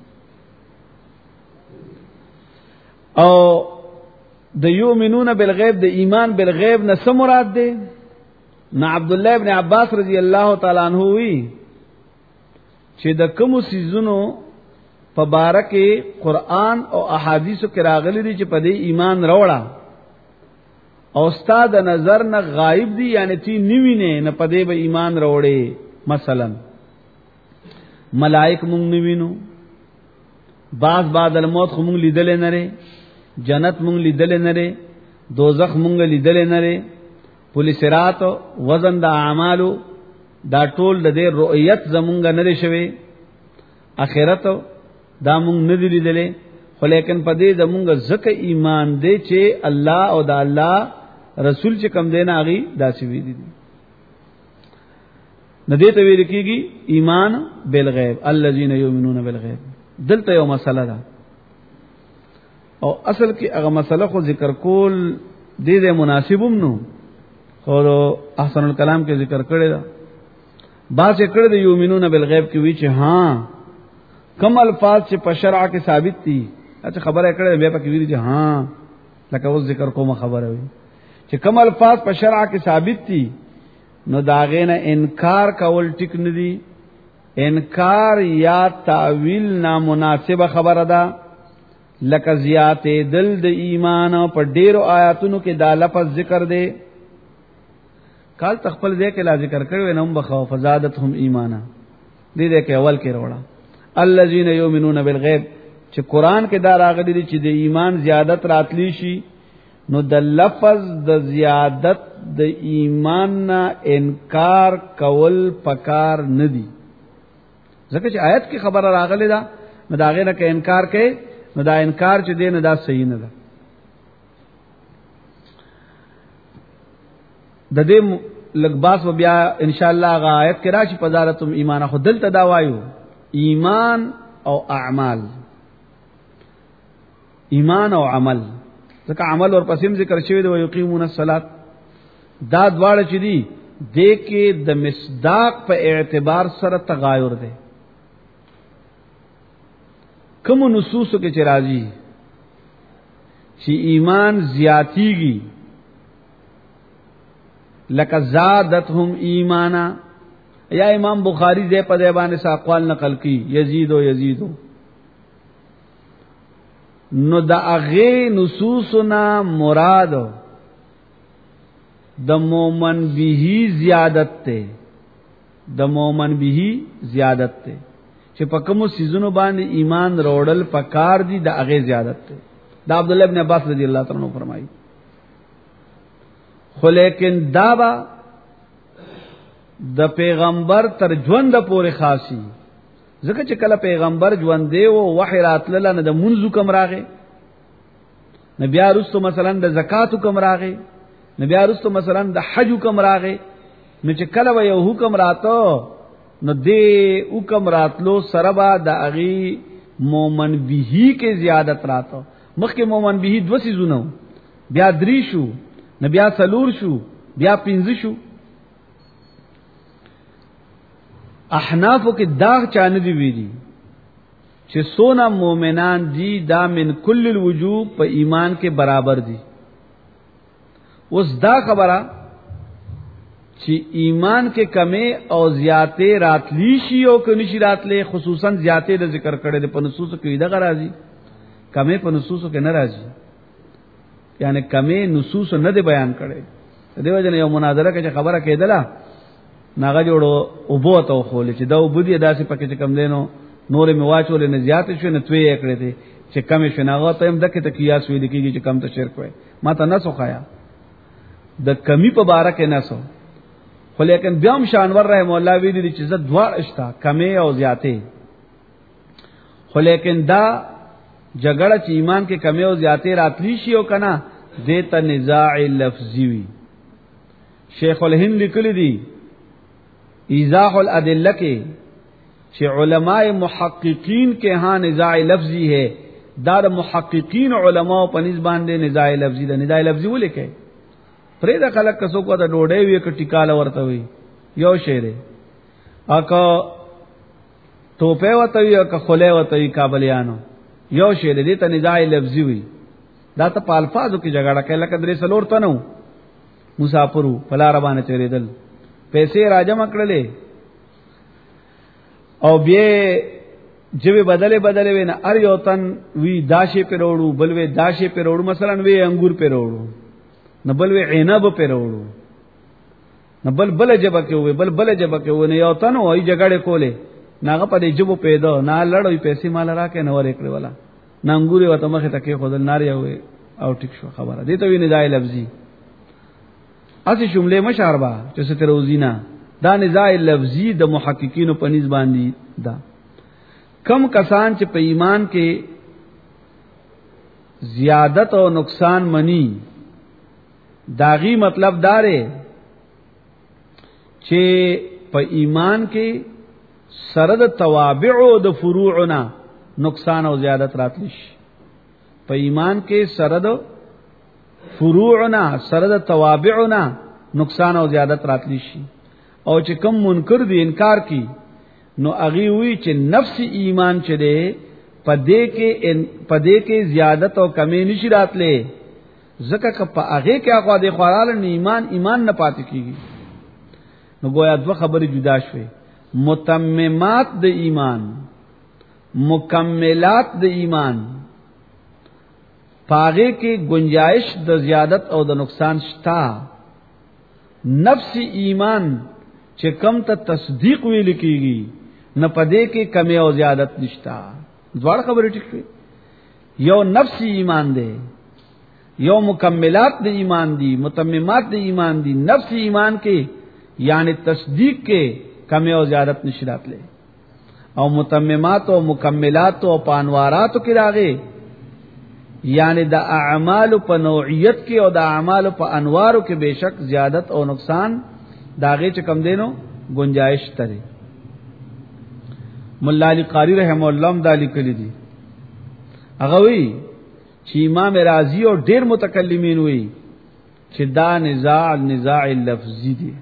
او د یؤمنون بالغیب د ایمان بالغیب نه څه مراد ده نه عبد الله ابن عباس رضی الله تعالی عنہ وی چې د کوم سيزونو په بارکه قران او احادیثو کې راغلي دي چې په دې ایمان راوړه او استاد نظر نه غایب دي یعنی تی نیوینه نه په دې به ایمان راوړي مثلا ملائک مونږ نیوینو بعد الموت خو مونږ لیدل نه لري جنت مونږ لیدل نه لري دوزخ مونږ لیدل نه لري پولیس صراط وزن د اعمالو دا ټول د دې رؤیت زمونږ نه لري شوی اخرت دا مونږ نه دی لیدلې خو لیکن په دې زمونږ زکه ایمان دی چې الله او د الله رسول چې کم دین اغي داسې وی دي نه دې ته ویل کېږي ایمان بالغیب الذين يؤمنون بالغیب دلته یو مسله ده او اصل کې هغه مسله خو ذکر کول دې مناسبوم نو خو احسن الکلام کې ذکر کړی دا بعض کړه د یؤمنون بالغیب کې وی چې ها کم الفاظ چې په شرع کې ثابت دي اته خبره کړه بیا پکې ویل چې ها لکه اوس ذکر کوم خبره وي چې کم الفاظ په شرع کې ثابت دي نو داغه نه انکار کول ټیک نه دي انکار یا تعویل نامناسب خبره ده لکه زیاتې دل د ایمان په ډیرو آیاتونو کې دا لفظ ذکر دی کال تخپل دې کې لا ذکر کړو نو بخو فزادتهم ایمانا دې کې اول کې وروړه الذين يؤمنون بالغیب چې قران کې دا راغلي دي چې د ایمان زیادت راتلی شي نو د لفظ د زیادت د ایمان نه انکار کول پکار نه دي ځکه چې آیت کې خبره راغلي ده نو دا غیر کې انکار کوي نو دا انکار چې دی نه دا صحیح نه ده. د دې لګباس و بیا ان شاء الله غا آیت کې راشي پزارتم ایمان خو دلته دا وایو ایمان او اعمال، ایمان او عمل، ځکه عمل اور پسیم ذکر شوی دی و یقیمون الصلاۃ، دا دواړه چې دي د کې د مصداق په اعتبار سره تغایر دی. کوم نصوص کې چې راځي چې ایمان زیاتیږي لکه زادتهم ایمانا، یا امام بخاری دې په دې باندې اقوال نقل کی یزیدو نو دا اغه نصوصنا مراد د مومن به زیادت ته، د مومن به زیادت ته چې په کوم سيزونو باندې ایمان روړل پکار دي د اغه زیادت ته. دا عبد الله ابن عباس رضی الله تعالی عنہ فرمایي. خو لیکن دا با د پیغمبر تر ژوند پورې خاصي، ځکه چې کله پیغمبر ژوند دی او وحی راتلل نه د منځو کم راغې، نبی ارستو مثلا د زکات کم راغې، نبی ارستو مثلا د حج کم راغې، نو چې کله یو حکم راته نو دې حکم راتلو سره با د اغي مومن به کې زیادت راته. مخکې مومن به دو سيزونه بیا درې شو، نو بیا څلور شو، بیا پنځه شو. احنافو کې داغ چانه دی ویلي چې سونا مومنان دي دا من کل الوجوه په ایمان کې برابر دي. اوس دا خبره چې ایمان کې کمه او زیاته راتلی شي او کني شي راتله، خصوصا زیاته د ذکر کړي د پنصوص کې دا راځي، کمه پنصوص کې نه راځي، یعنی کمه نصوص نه دی بیان کړي. دیو جن یو مناظره کې خبره کېدله ناغه جوړو او بو ته خو چې دا وبدي داسې پکې چې کم دینو نور می واچول نه زیات شو نه توې کړې دي چې کم شناغه ته هم دکې ته قیاس وې دکېږي چې کم ته شرک وای. ما ته نه سوخایا د کمی په باره کې نه سو، خو لیکن بیا هم شانور رحم الله وی دي چې زد دوار اشتا کمی او زیاتې، خو لیکن دا جګړه چې ایمان کې کمی او زیاتې راتلی شي او کنه دیتا نزاع لفظی وی. شیخ الهند لیکلی دی ایضاح الادلہ کے چې علماء محققین کے ہاں نزاع لفظی ہے، دا محققین علماء په نسبت باندې نزاع لفظی دا نزاع لفظی ولیکي. پرې دا خلک کسو کو دا ډوډۍ وی ک ټیکاله ورته وی یو شعر اکا ټوپه ورته وی ک خله ورته وی کابلیانو یو شعر دې ته نزاع لفظی وی. دا ته په الفاظو کې جګړه کوي، لکه درې سلور ته نو مسافرو فلار باندې چریدل پیسې راجم کړلې او بیا جوی بدلې وینا ار یو تن وی داشه په وروړو، بل وی داشه په وروړو، مثلا وی انګور په وروړو، نه بل وی عنب په وروړو، نه بل جبه کې وی بل جبه کې ونه یو تن وای جګړه کوله ناغه په دې جبو پیدا نه لړوي پیسې مال راکې نه ور کړی ولا نه انګوري وته مخه تکي خودل ناري وي او ټیک شو خبره دي ته وی نزاع لفظي اسی جمله مشاربه چې ستروزینا دا نزاع لفظي د محققینو په نسبت باندې دا کم کسان چې په ایمان کې زیادت او نقصان منی داغي مطلب داره چې په ایمان کې سره د توابع او د فروعنا نقصان او زیادت راتلی شي. په ایمان کې سره د فروعنا سره د توابعنا نقصان او زیادت راتلی شي. او چې کم منکر دی انکار کی نو اغي وی چې نفس ایمان چه ده پدې کې زیادت او کمی نشی راتله، ځکه که په هغه کې هغه د خورال ایمان نه پاتې کیږي. نو گویا دو خبرې جدا شوي، متممات د ایمان مکملات د ایمان پاغه کې گنجائش د زیادت او د نقصان شتا. نفس ایمان چې کم ته تصدیق ویل کیږي نه پدې کې کمی او زیادت نشتا. دواړه خبرې ټیک شوي، یو نفس ایمان دی، یو مکملات د ایمان دی، متممات د ایمان دی. نفس ایمان کې یعنی تصدیق کې کمی او زیادت نشی راتلے، او متممات او مکملات او پانوارات کې راغې یعنی د اعمال په نوعیت کې او د اعمال په انوارو کې بشک زیادت او نقصان داغه چې کم دینو گنجائش تري. مولا علی قاری رحم الله هم دالی کړی دي. هغه وی چې امام رازی او ډیر متکلمین وی چې دا نزاع لفظی دی،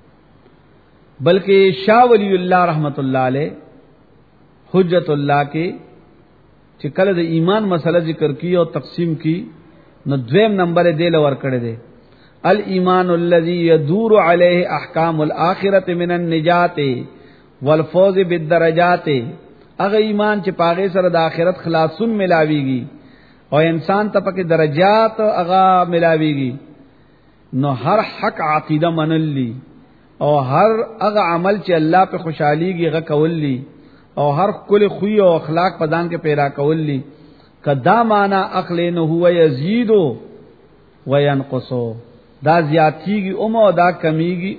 بلکہ شاہ ولی اللہ رحمت اللہ علیہ حجت اللہ کے چې کله د ایمان مسله ذکر کی او تقسیم کی نو دویم نمبر دی لور کړی دی الایمان الذی یدور علیه احکام الاخرة من النجات والفوز بالدرجات. هغه ایمان چې پاغه سره د آخرت خلاصون ملاویږي او انسان ته پکې درجات هغه ملاویږي. نو هر حق عقیده منلی او هر هغه عمل چې الله په خوشحاليږي هغه کولی او هر کل خوی او اخلاق په ځان کې پیدا کولی. کدا معنا عقل نه هو یزيد و ينقص، دا زیاتیږي او دا کمیږي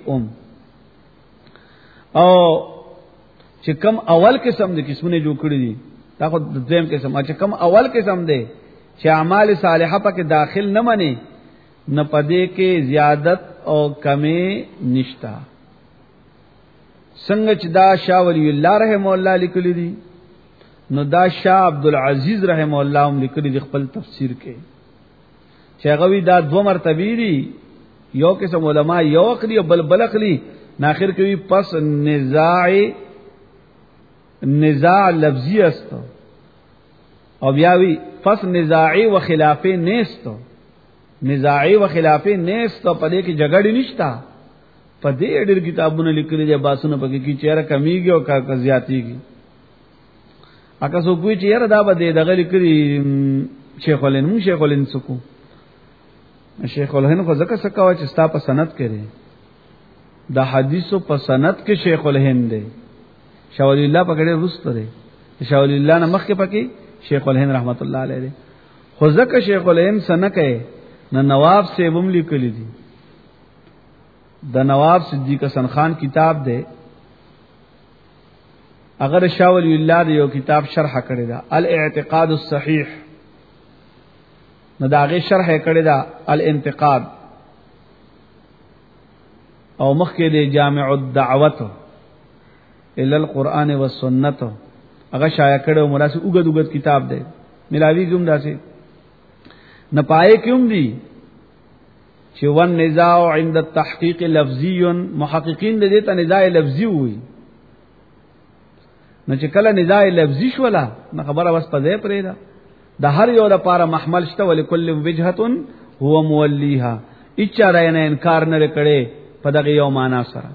او چې کم اول قسم د قسمونه جوړ کړی دي دا خو دویم قسم. چې کم اول قسم دی چې اعمال صالحه پکې داخل نه مني نه پدې کې زیادت او کمی نشتا. څنګه چې دا شاه ولی الله رحم الله لیکلی دي نو دا شاه عبد العزيز رحم الله هم لیکلی دي خپل تفسیر کې چې هغه وی دا دو مرتبه دي. یو قسم علما یو اخلي او بل اخلي ناخر کې پس نزاع لفظی است او بیا وی پس نزاعی و خلافه نیست. نزاعی و خلافه نیست په دې کې جګړه نشتا. په دې ډېر کتابونه لیکلي دي باسونه پکې کې چیرې کمیږي او کا زیاتیږي. اګه سو کوی چیرې دا به دغه لیکلي شیخ الهند شیخ الهند سکو شیخ الهند خو ځکه سکاوه چې ستا په سند کړي د حدیثو په سند کې شیخ الهند دی. شاه ولی الله پکړه رسته دی. شاه ولی الله نه مخکې پکې شیخ الهند رحمت الله علیه دی. خو ځکه شیخ الهند سنه کوي نو نواب سے هم لیکلی دي. د نواب صدیق حسن خان کتاب دی. اگر شاه ولی الله دی یو کتاب شرح کړی دا الاعتقاد الصحیح نو داغه شرح کړی دا الانتقاد او مخکې دی جامع الدعوت الى القرآن والسنت هغه شایع کړو مراسي وګد کتاب دی ملاوی کوم داسې نه پای کوم دی چې ون نزاع عند التحقیق لفظی محققین دې ته نزاع لفظی وي. نو چې کله نزاع لفظی شولا نو خبره بس په ځای پرې ده. د هر یو لپاره محمل شته ولکل وجهه هو مولیها. اچاره نه انکار نه کړي په دغه یو معنا سره.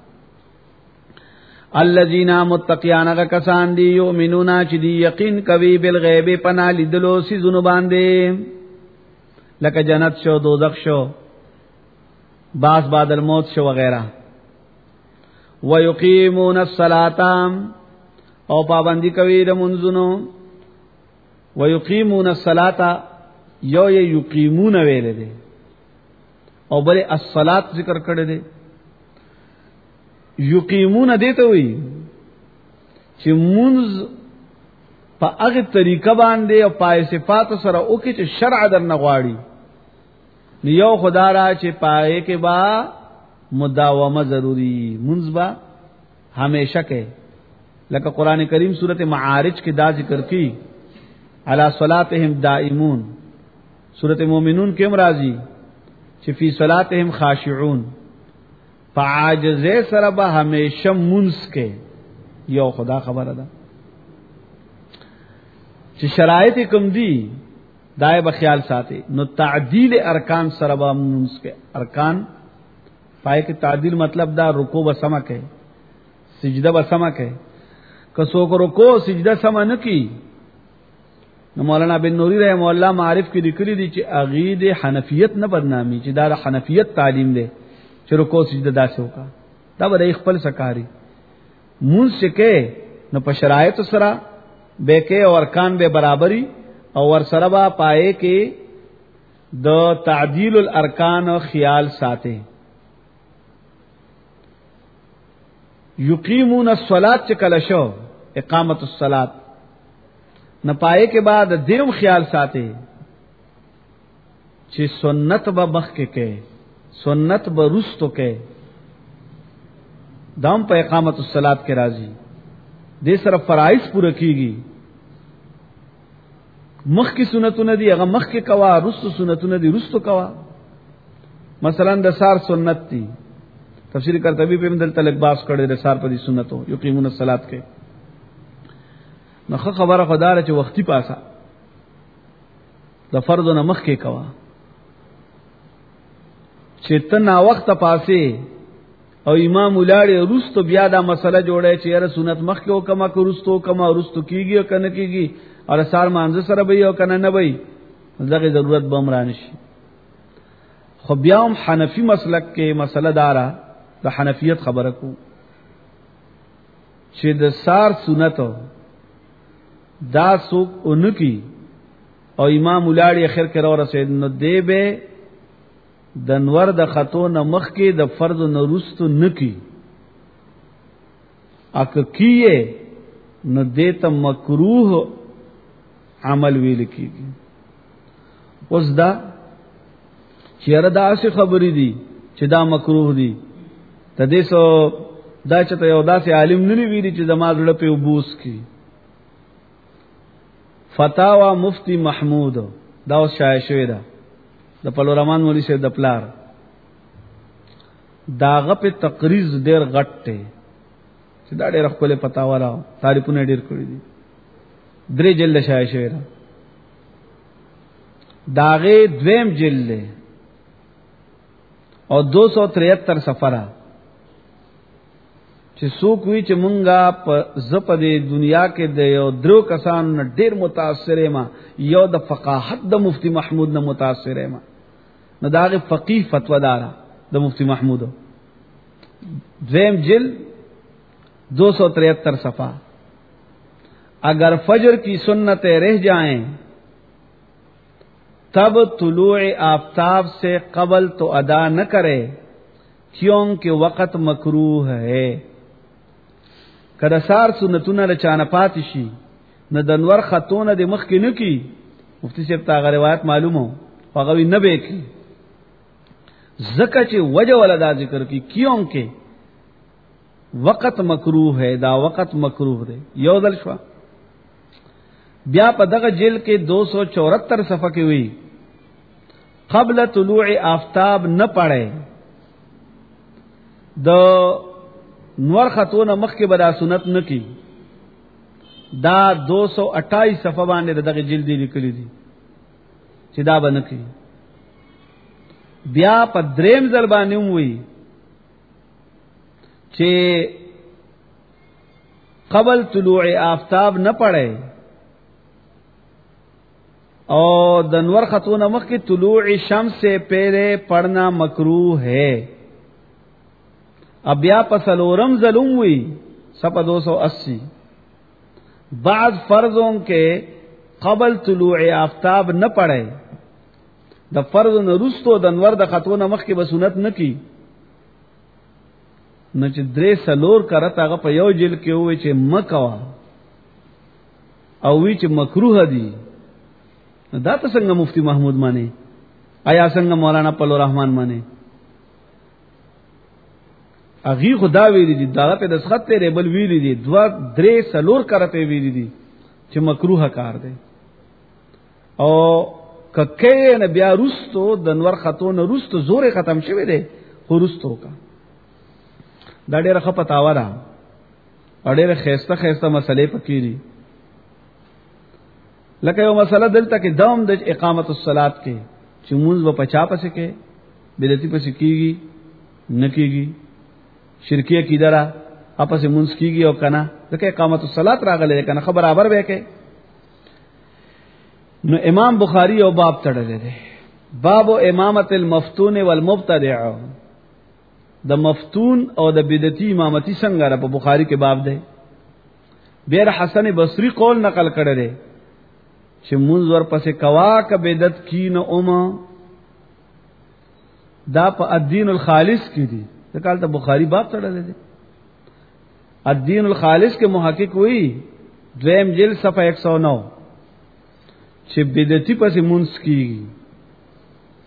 الذين متقیان کسان دی یؤمنون چې دی یقین کوي بالغیب پنا لیدلو سی زونه باندې لکه جنت شو دوزخ شو باس بعد الموت شو وغیرہ. ويقيمون الصلاة او پابندی کوي د منځونو. ويقيمون الصلاة یو یقیمون ویل دي او بل الصلاة ذکر کړی دی. یقیمون دیته وی چې منځ په هغه طریقه باندې او پای صفات سره او کې چې شرع در نغواړي یو خدا را چې پای کې با مداومه ضروری منځ با همیشه کې لکه قران کریم سورته معارج کې دا ذکر کی علی صلاتهم دائمون. سورته مومنون کې هم راځي چې فی صلاتهم خاشعون. فعاجزه سره به همیشه منځ کې یو خدا خبره ده چې شرایط کوم دي دای به خیال ساتي. نو تعدیل ارکان سره به منځ کې ارکان پای کې تعدیل مطلب دا رکوع به سم کې سجده به سم کې. کسو کو رکوع سجده سم نه کی نو مولانا بن نوری رحم الله معارف کې لیکلي دي چې عقید حنفیت نه بدنامي چې دا حنفیت تعلیم ده چې رکوع سجده داسې وکا دا به خپل سکاري منځ کې نو په شرایط سره به کې او ارکان به برابرۍ او ور سره با پائے کې د تعدیل الارکان او خیال ساته. یقیمون الصلاة چکل شو اقامت الصلاة نہ پائے کے بعد دیرم خیال ساته چې سنت به مخ کې سنت به رستو کې دام په اقامت الصلاۃ کې راځي دې سره فرایض پوره کیږي مخ کی سنتونه دي هغه مخ کې کوا رستو سنتونه دي رستو کوا مثلا د سار سنت دي تفسیر قرطبی په مدل تلک باس کړي د سار په دي سنتو یقیمون الصلاۃ کې نو خبره خدای چې وختي پاسا د فرض نه مخ کې کوا چې تنا وخت پاسه او امام ولاړې رستو بیا دا مسله جوړه چې یاره سنت مخ کې او کما کو رستو کما رستو کیږي او کنه کیږي اور سار مانځ سره به او کنه نه وي دغه ضرورت به عمران شي خو بیا هم حنفي مسلک کې مسله دارا د حنفیت خبره کو چې د سار سنتو دا څوک اونکی او امام ولاړې اخر کې را رسید نو دی به د نور د خطو نه مخ کې د فرض نه رستو نکی اک کیه نو دیت مکروه عمل ویل کیږي اوس دا چیرې دا څه خبرې دي چې دا مکروه دي تدې سو دا چې یو داسې عالم نه ویلي چې زما زړه په وبوس کی فتاوا مفتی محمود دا اوس شایع شوی دا د پلورمان مولوی شه د پلار داغه په تقریز ډیر غټ ته چې دا ډیر خپل پتا ولا تعریفونه ډیر کړی دي درې جلد شایع شوی دا داغه دویم جلد او 273 صفحه چې څوک وی چې مونږه په زپدې دنیا کې د یو درو کسان ډیر متاثرې ما یو د فقاهت د مفتی محمود نه متاثرې ما نو داغه فقيه فتوا دارا د مفتی محمود دویم جلد 273 صفحہ اگر فجر کی سنتیں رہ جائیں تب طلوع آفتاب سے قبل تو ادا نہ کرے کیونکہ وقت مکروہ ہے کدا سار سنتونه لچانه پاتې شي نه د انور خطونه د مخ کې نه کی مفتی صاحب تا روایت معلومه هغه نه به کی زکه چې وجه ولا دا ذکر کی کیونکہ وقت مکروه ہے دا وقت مکروه دی یو دل شو بیا په دغه جیل کې 274 صفحه کې وی قبل طلوع آفتاب نه پړے د نور خطونه مخ کې بدا سنت نه کی دا 228 صفحه باندې دغه جلد لیکلي دي چې دا باندې کی بیا په دریم ځل باندې وی چې قبل طلوع آفتاب نه پړے اور د نور خطونه مخ کې طلوع شمس سے پہلے پڑھنا مکروہ ہے اب یا پسلورم ظلم ہوئی صفحہ 280 بعض فرضوں کے قبل طلوع آفتاب نہ پڑھے د فرض نه رستو د انور د خطونه مخ کې بسنت نه کی نه چې درې سلور کرت هغه په یو جیل کې وای چې مکوا او وی چې مکروه دي دا ته څنګه مفتی محمود مانه آیا څنګه مولانا پلو رحمان مانه اغي خدا ویلی دي دا په دسخط ته ریبل ویلی دي دوا درې سلور کرته ویلی دي چې مکروه کار دی او ککې نه بیا رستو د انور خطونه رستو زور ختم شوی دی خو رستو کا دا ډېر خپتاوه ده ډېر خيسته خيسته مسلې پکې دي لکه یو مسله دلته کې دوم د اقامت الصلات کې چې مونږ په 50 پسې کې بدعتي پسې کیږي نکیږي شرکیه کیدرا اپس مونږ کیږي او کنه ځکه اقامت الصلات راغله کنه خبر برابر به کې نو امام بخاری او باب تړلې ده باب امامت المفتون والمبتدع د مفتون او د بدعتي امامتي څنګه را په بخاری کې باب ده بیر حسن بصری قول نقل کړی دی چې مونږ ور پسې کوا ک بدعت کین اوما دا په الدین الخالص کې دي ځکه ته بخاری باب تړلې دی الدین الخالص کې محقق وی دویم جلد صفحه 109 چې بدعتي پسې مونږ کیږي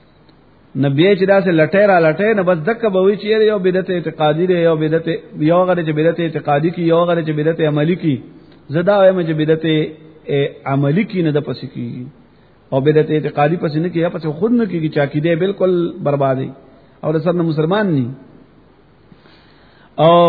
نبی چې دا سه لټه را لټه نه بس دک به وی چې یو بدعت اعتقادي دی یو بدعت یو غره چې بدعت اعتقادي کی یو غره چې بدعت عملی کی زدا وایم چې بدعت عملی کی نه د پس کی او بدعت اعتقادی پس نه کی یا پس خود نه کی چې عقیده بالکل بربادي او رسول مسلمان ني او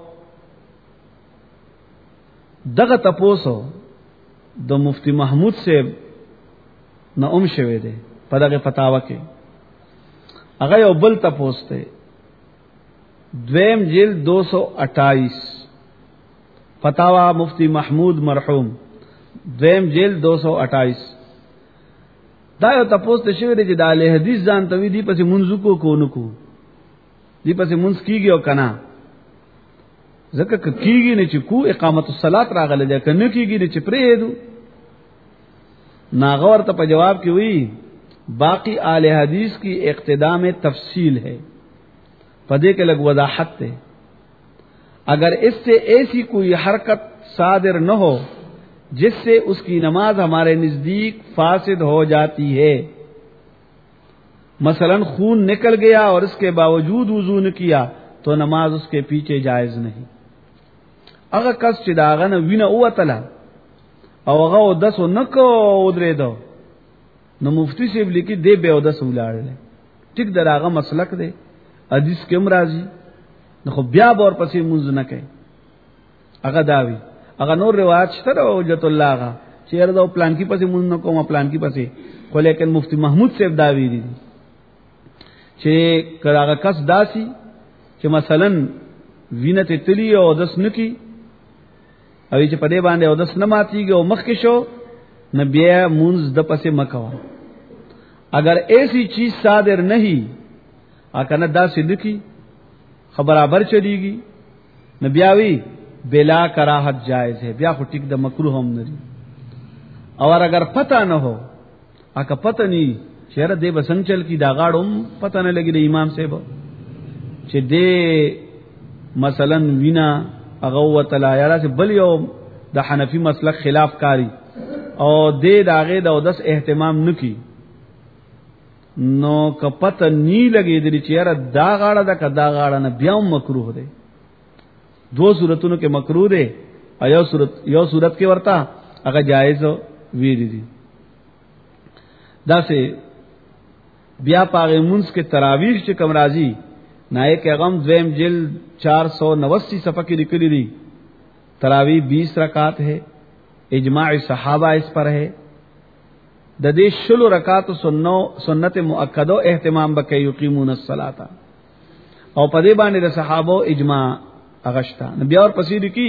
دغه تپوسو د مفتی محمود صاحب نه شوه دی په دغه فتاوا کې هغه یو بل تپوس ته دویم جلد 228 فتاوا مفتی محمود مرحوم دویم جلد 228 دا یو تپوس ته شوه دی چې د اهل حدیث ځان ته وی دی پس منځو کو نکو دی پس منځ کیږي او کنا زکه کیږي نه چې کو اقامت الصلات راغله ده کنه کیږي نه چې پرې دو ناغور ته په جواب کې وی باقی اہل حدیث کی اقتداء میں تفصیل ہے پدے کے لگ وضاحت ہے اگر اس سے ایسی کوئی حرکت صادر نہ ہو جس سے اس کی نماز ہمارے نزدیک فاسد ہو جاتی ہے مثلا خون نکل گیا اور اس کے باوجود وضو نہ کیا تو نماز اس کے پیچھے جائز نہیں اگر کس چې داغه نه وینه اوتله او هغه د سو نکو ودرې دو نو مفتی صاحب لیکي دی به د سو لاړل ټیک دراغه مسلک دی حدیث کوم راځي نو خو بیا بور پسې مونږ نه کوي هغه داوی هغه نور روایت شته او حجت الله هغه چې اردا پلان کې پسې مونږ نه کوم پلان کې پسې خو لیکن مفتی محمود صاحب داوی دي چې کراغه کس داسي چې مثلا وینه تلی او دس نکی او چې په دې باندې او دس نه ماتيږي او مخ کې شو نبی مونږ د پسې مکوا اگر ایسی چیز صادر نہیں اکنه دا صدقی خبرابر چلیږي نبیاوی بلا کراہت جائز ہے بیا خو ټیک د مکروه هم نری اور اگر پتہ نہ ہو اکه پتہ نی چیرې دې بسنګ چل کی دا غاړم پتہ نه لګي د امام صاحب چې دې مثلا وینا هغه وتلا یاره چې بل یو د حنفی مسلک خلاف کاری او دې داغه د اودس اهتمام نکي نو کپت نی لګي د چیرې دا غاړه د کدا غاړه نه بیا مکروه ده دو صورتونو کې مکروه ده یو صورت کې ورتا هغه جایز ویری دي دا سه بیا پاغه منس کې تراویح چې کم راځي نائے کہ غم دویم جلد 489 صفحہ کی لکھی دی تراویح 20 رکعات ہے اجماع صحابہ اس پر ہے ددی شلو رکعات سنت مؤکدو اہتمام بکے یقیمون الصلاۃ او پدی باندې د صحابو اجماع اغشتا نبی اور پسید کی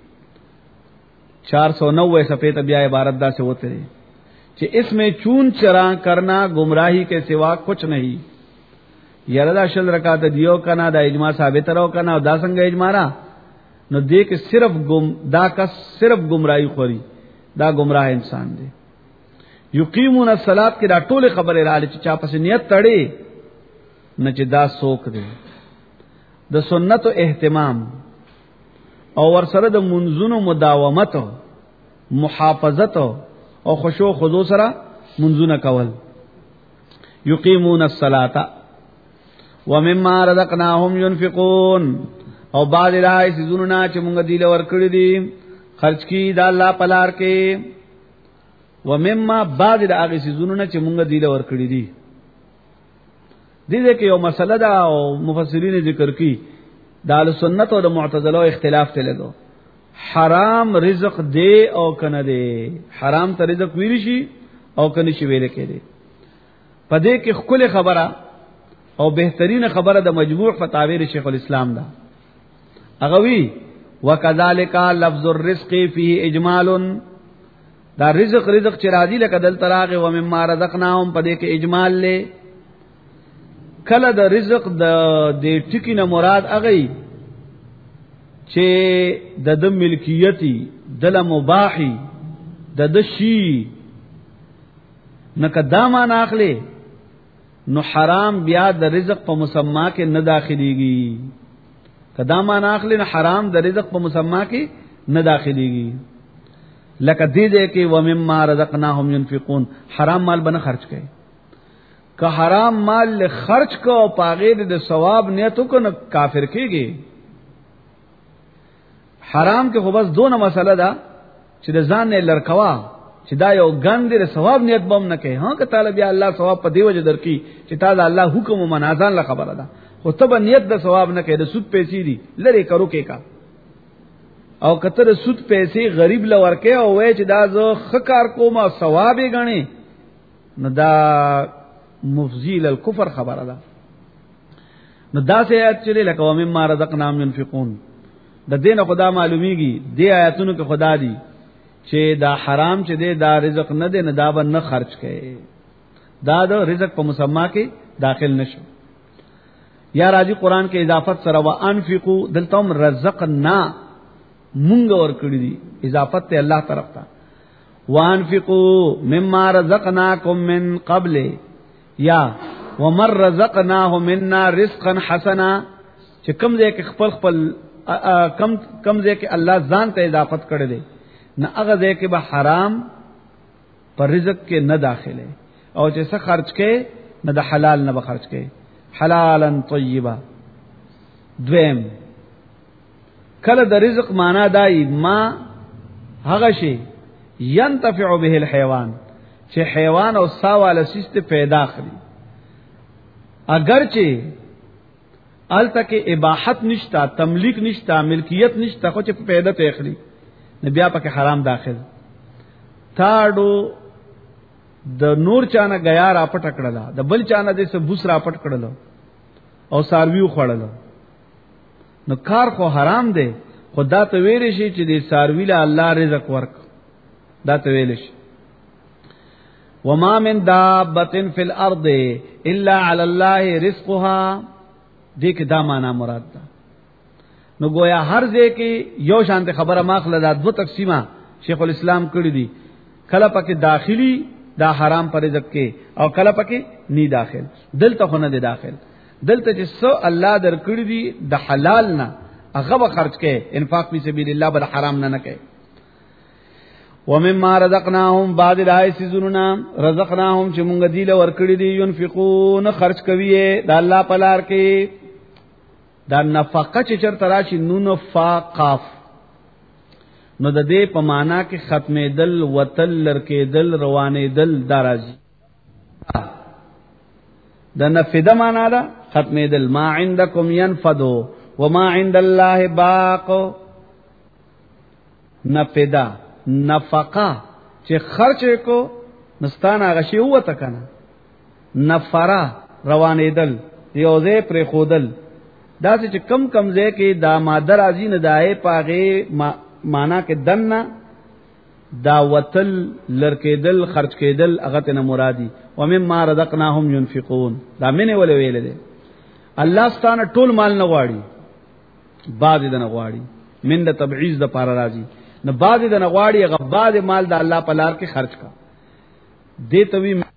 490 صفحے ته بیا عبارت دا سے ہوتے ہیں کہ اس میں چون چرا کرنا گمراہی کے سوا کچھ نہیں یاره دا شل رکعات دیو کنا دا اجماع ثابت راو کنا او دا څنګه اجماع را نو دې کې صرف گمراهی خوري دا گمراه انسان دی یقیمون الصلاۃ کې دا ټول خبره را لې چې چا پس نیت تړي نه چې دا سوک دی د سنت او اهتمام او ورسره د منځونو مداومت محافظت او خشوع خضوع سره منځونه کول یقیمون الصلاۃ ومما رزقناهم ينفقون او بعد راي سيزوننا چې مونږ دی له ورکړي دي خرج کی دا الله پلار کې ومما بعد راغي سيزوننا چې مونږ دی له ورکړي دي دې کې یو مسله دا او مفسرین ذکر کی دا سنت او د معتزله اختلاف ته لګو حرام رزق دی او کنه دی حرام ته رزق ویل شي او کنه شي ویل کېږي پدې کې خپل خبره او بهترین خبره د مجموع فتاوی شیخ الاسلام دا اغوی وکذالک لفظ الرزق فيه اجمال دا رزق چې راځي لکه دل تراغه و مما رزقناهم پدې کې اجمال له کله د رزق د ټکی نه مراد اغي چې د ملکیتی د مباحي د شی نکدامه ناخله نو حرام بیا د رزق په مسما کې نه داخليږي کداما ناخلی نه حرام د رزق په مسما کې نه داخليږي لکه دې دې کې و مما رزقناهم ينفقون حرام مال بنه خرج کړي که حرام مال خرج کو او پاغیر د ثواب نیتو کو نو کافر کیږي. حرام کې خو بس دونه مسله ده چې د ځان نه لړکوا چې دا یو ګندې ثواب نیت بم نه کوي. ها که طالب یا الله ثواب په دیو جدر کی چې تا دا الله حکم او منازان له خبره ده، خو ته نیت د ثواب نه کوي، د سود پیسې دي لری کرو کې کا او کتر سود پیسې غریب لورکه او وای چې دا زه خکار کوم او ثواب یې غني، نو دا مفزیل الکفر خبره ده. نو دا سه آیات چې لکه ومما رزقناهم ينفقون، د دین خدا معلومیږي دی آیاتونو کې خدا دی چې دا حرام چې دی دا رزق نه دی، نه دا به نه خرج کړي، دا د رزق په مسما کې داخل نشو. یا راځي قران کې اضافت سره وانفقوا، دلته هم رزقنا مونږ ور کړی دي، اضافت ته الله طرف ته. وانفقوا مما رزقناکم من قبل، یا ومر رزقناه منا رزقا حسنا، چې کم ځای کې خپل کم ځای کې الله ځان ته اضافت کړی دی، نه هغه ځای کې به حرام پر رزق کې نه داخله، او چې څه خرج کې نه د حلال نه به خرج کې، حلالا طیبا. دویم کله د رزق معنا دای ما هغه شی ينتفع به الحيوان چې حیوان او ساواله سیست پیدا کړي، اگر چې الته کې اباحت نشتا، تملیک نشتا، ملکیت نشتا، خو چې پیدا ته اخلي نه بیا پکې حرام داخل. تاړو د نور چانه غیا را پټ کړلا، د بل چانه دې سه بوس را پټ کړل او سارویو خړل، نو کار خو حرام دی. خدا ته ویل شي چې دې ساروی له الله رزق ورک، دا ته ویل شي. وما من دابه فی الارض الا علی الله رزقها، دې کې دا معنا مراد ده. نو گویا هر ځای کې یو شانته خبره ماخله دا دو تقسیمه شیخ الاسلام کړی دي، کله پکې داخلي دا حرام پر رزق کې او کله پکې نی داخل، دلته خو نه دی داخل. دلته چې سو الله در کړی دي د حلال نه هغه به خرج کې، انفاق فی سبیل الله بل حرام نه کوي. ومما رزقناهم بعد الایس زننا رزقناهم چې مونږ دی له ور کړی دي ينفقون خرج کوي د الله په لار کې. دا نفقه چې چرته راشي نون فاقاف، نو د دې په معنا کې ختمې دل وتل لرکې دل روانې دل درازي. د نفده معنا دا ختمې دل، ما عندكم ينفدو وما عند الله باق. نفده نفقه چې خرچ کو نستانه غشي وته کنه، نفرا روانې دل یوځه پر خودل، دا چې کم کم ځای کې دا مادر ازي نه دای پاغه معنا کې دنه دا وتل لړکېدل خرج کېدل هغه ته مرادي. ومما رزقناهم ينفقون، دا منه ولې ویل دي الله ستانه ټول مال نه غواړي، بعض دې نه غواړي، من د تبعیض د پار راځي، نه بعض دې نه غواړي، هغه بعض مال د الله په لار کې خرج کا. دې توی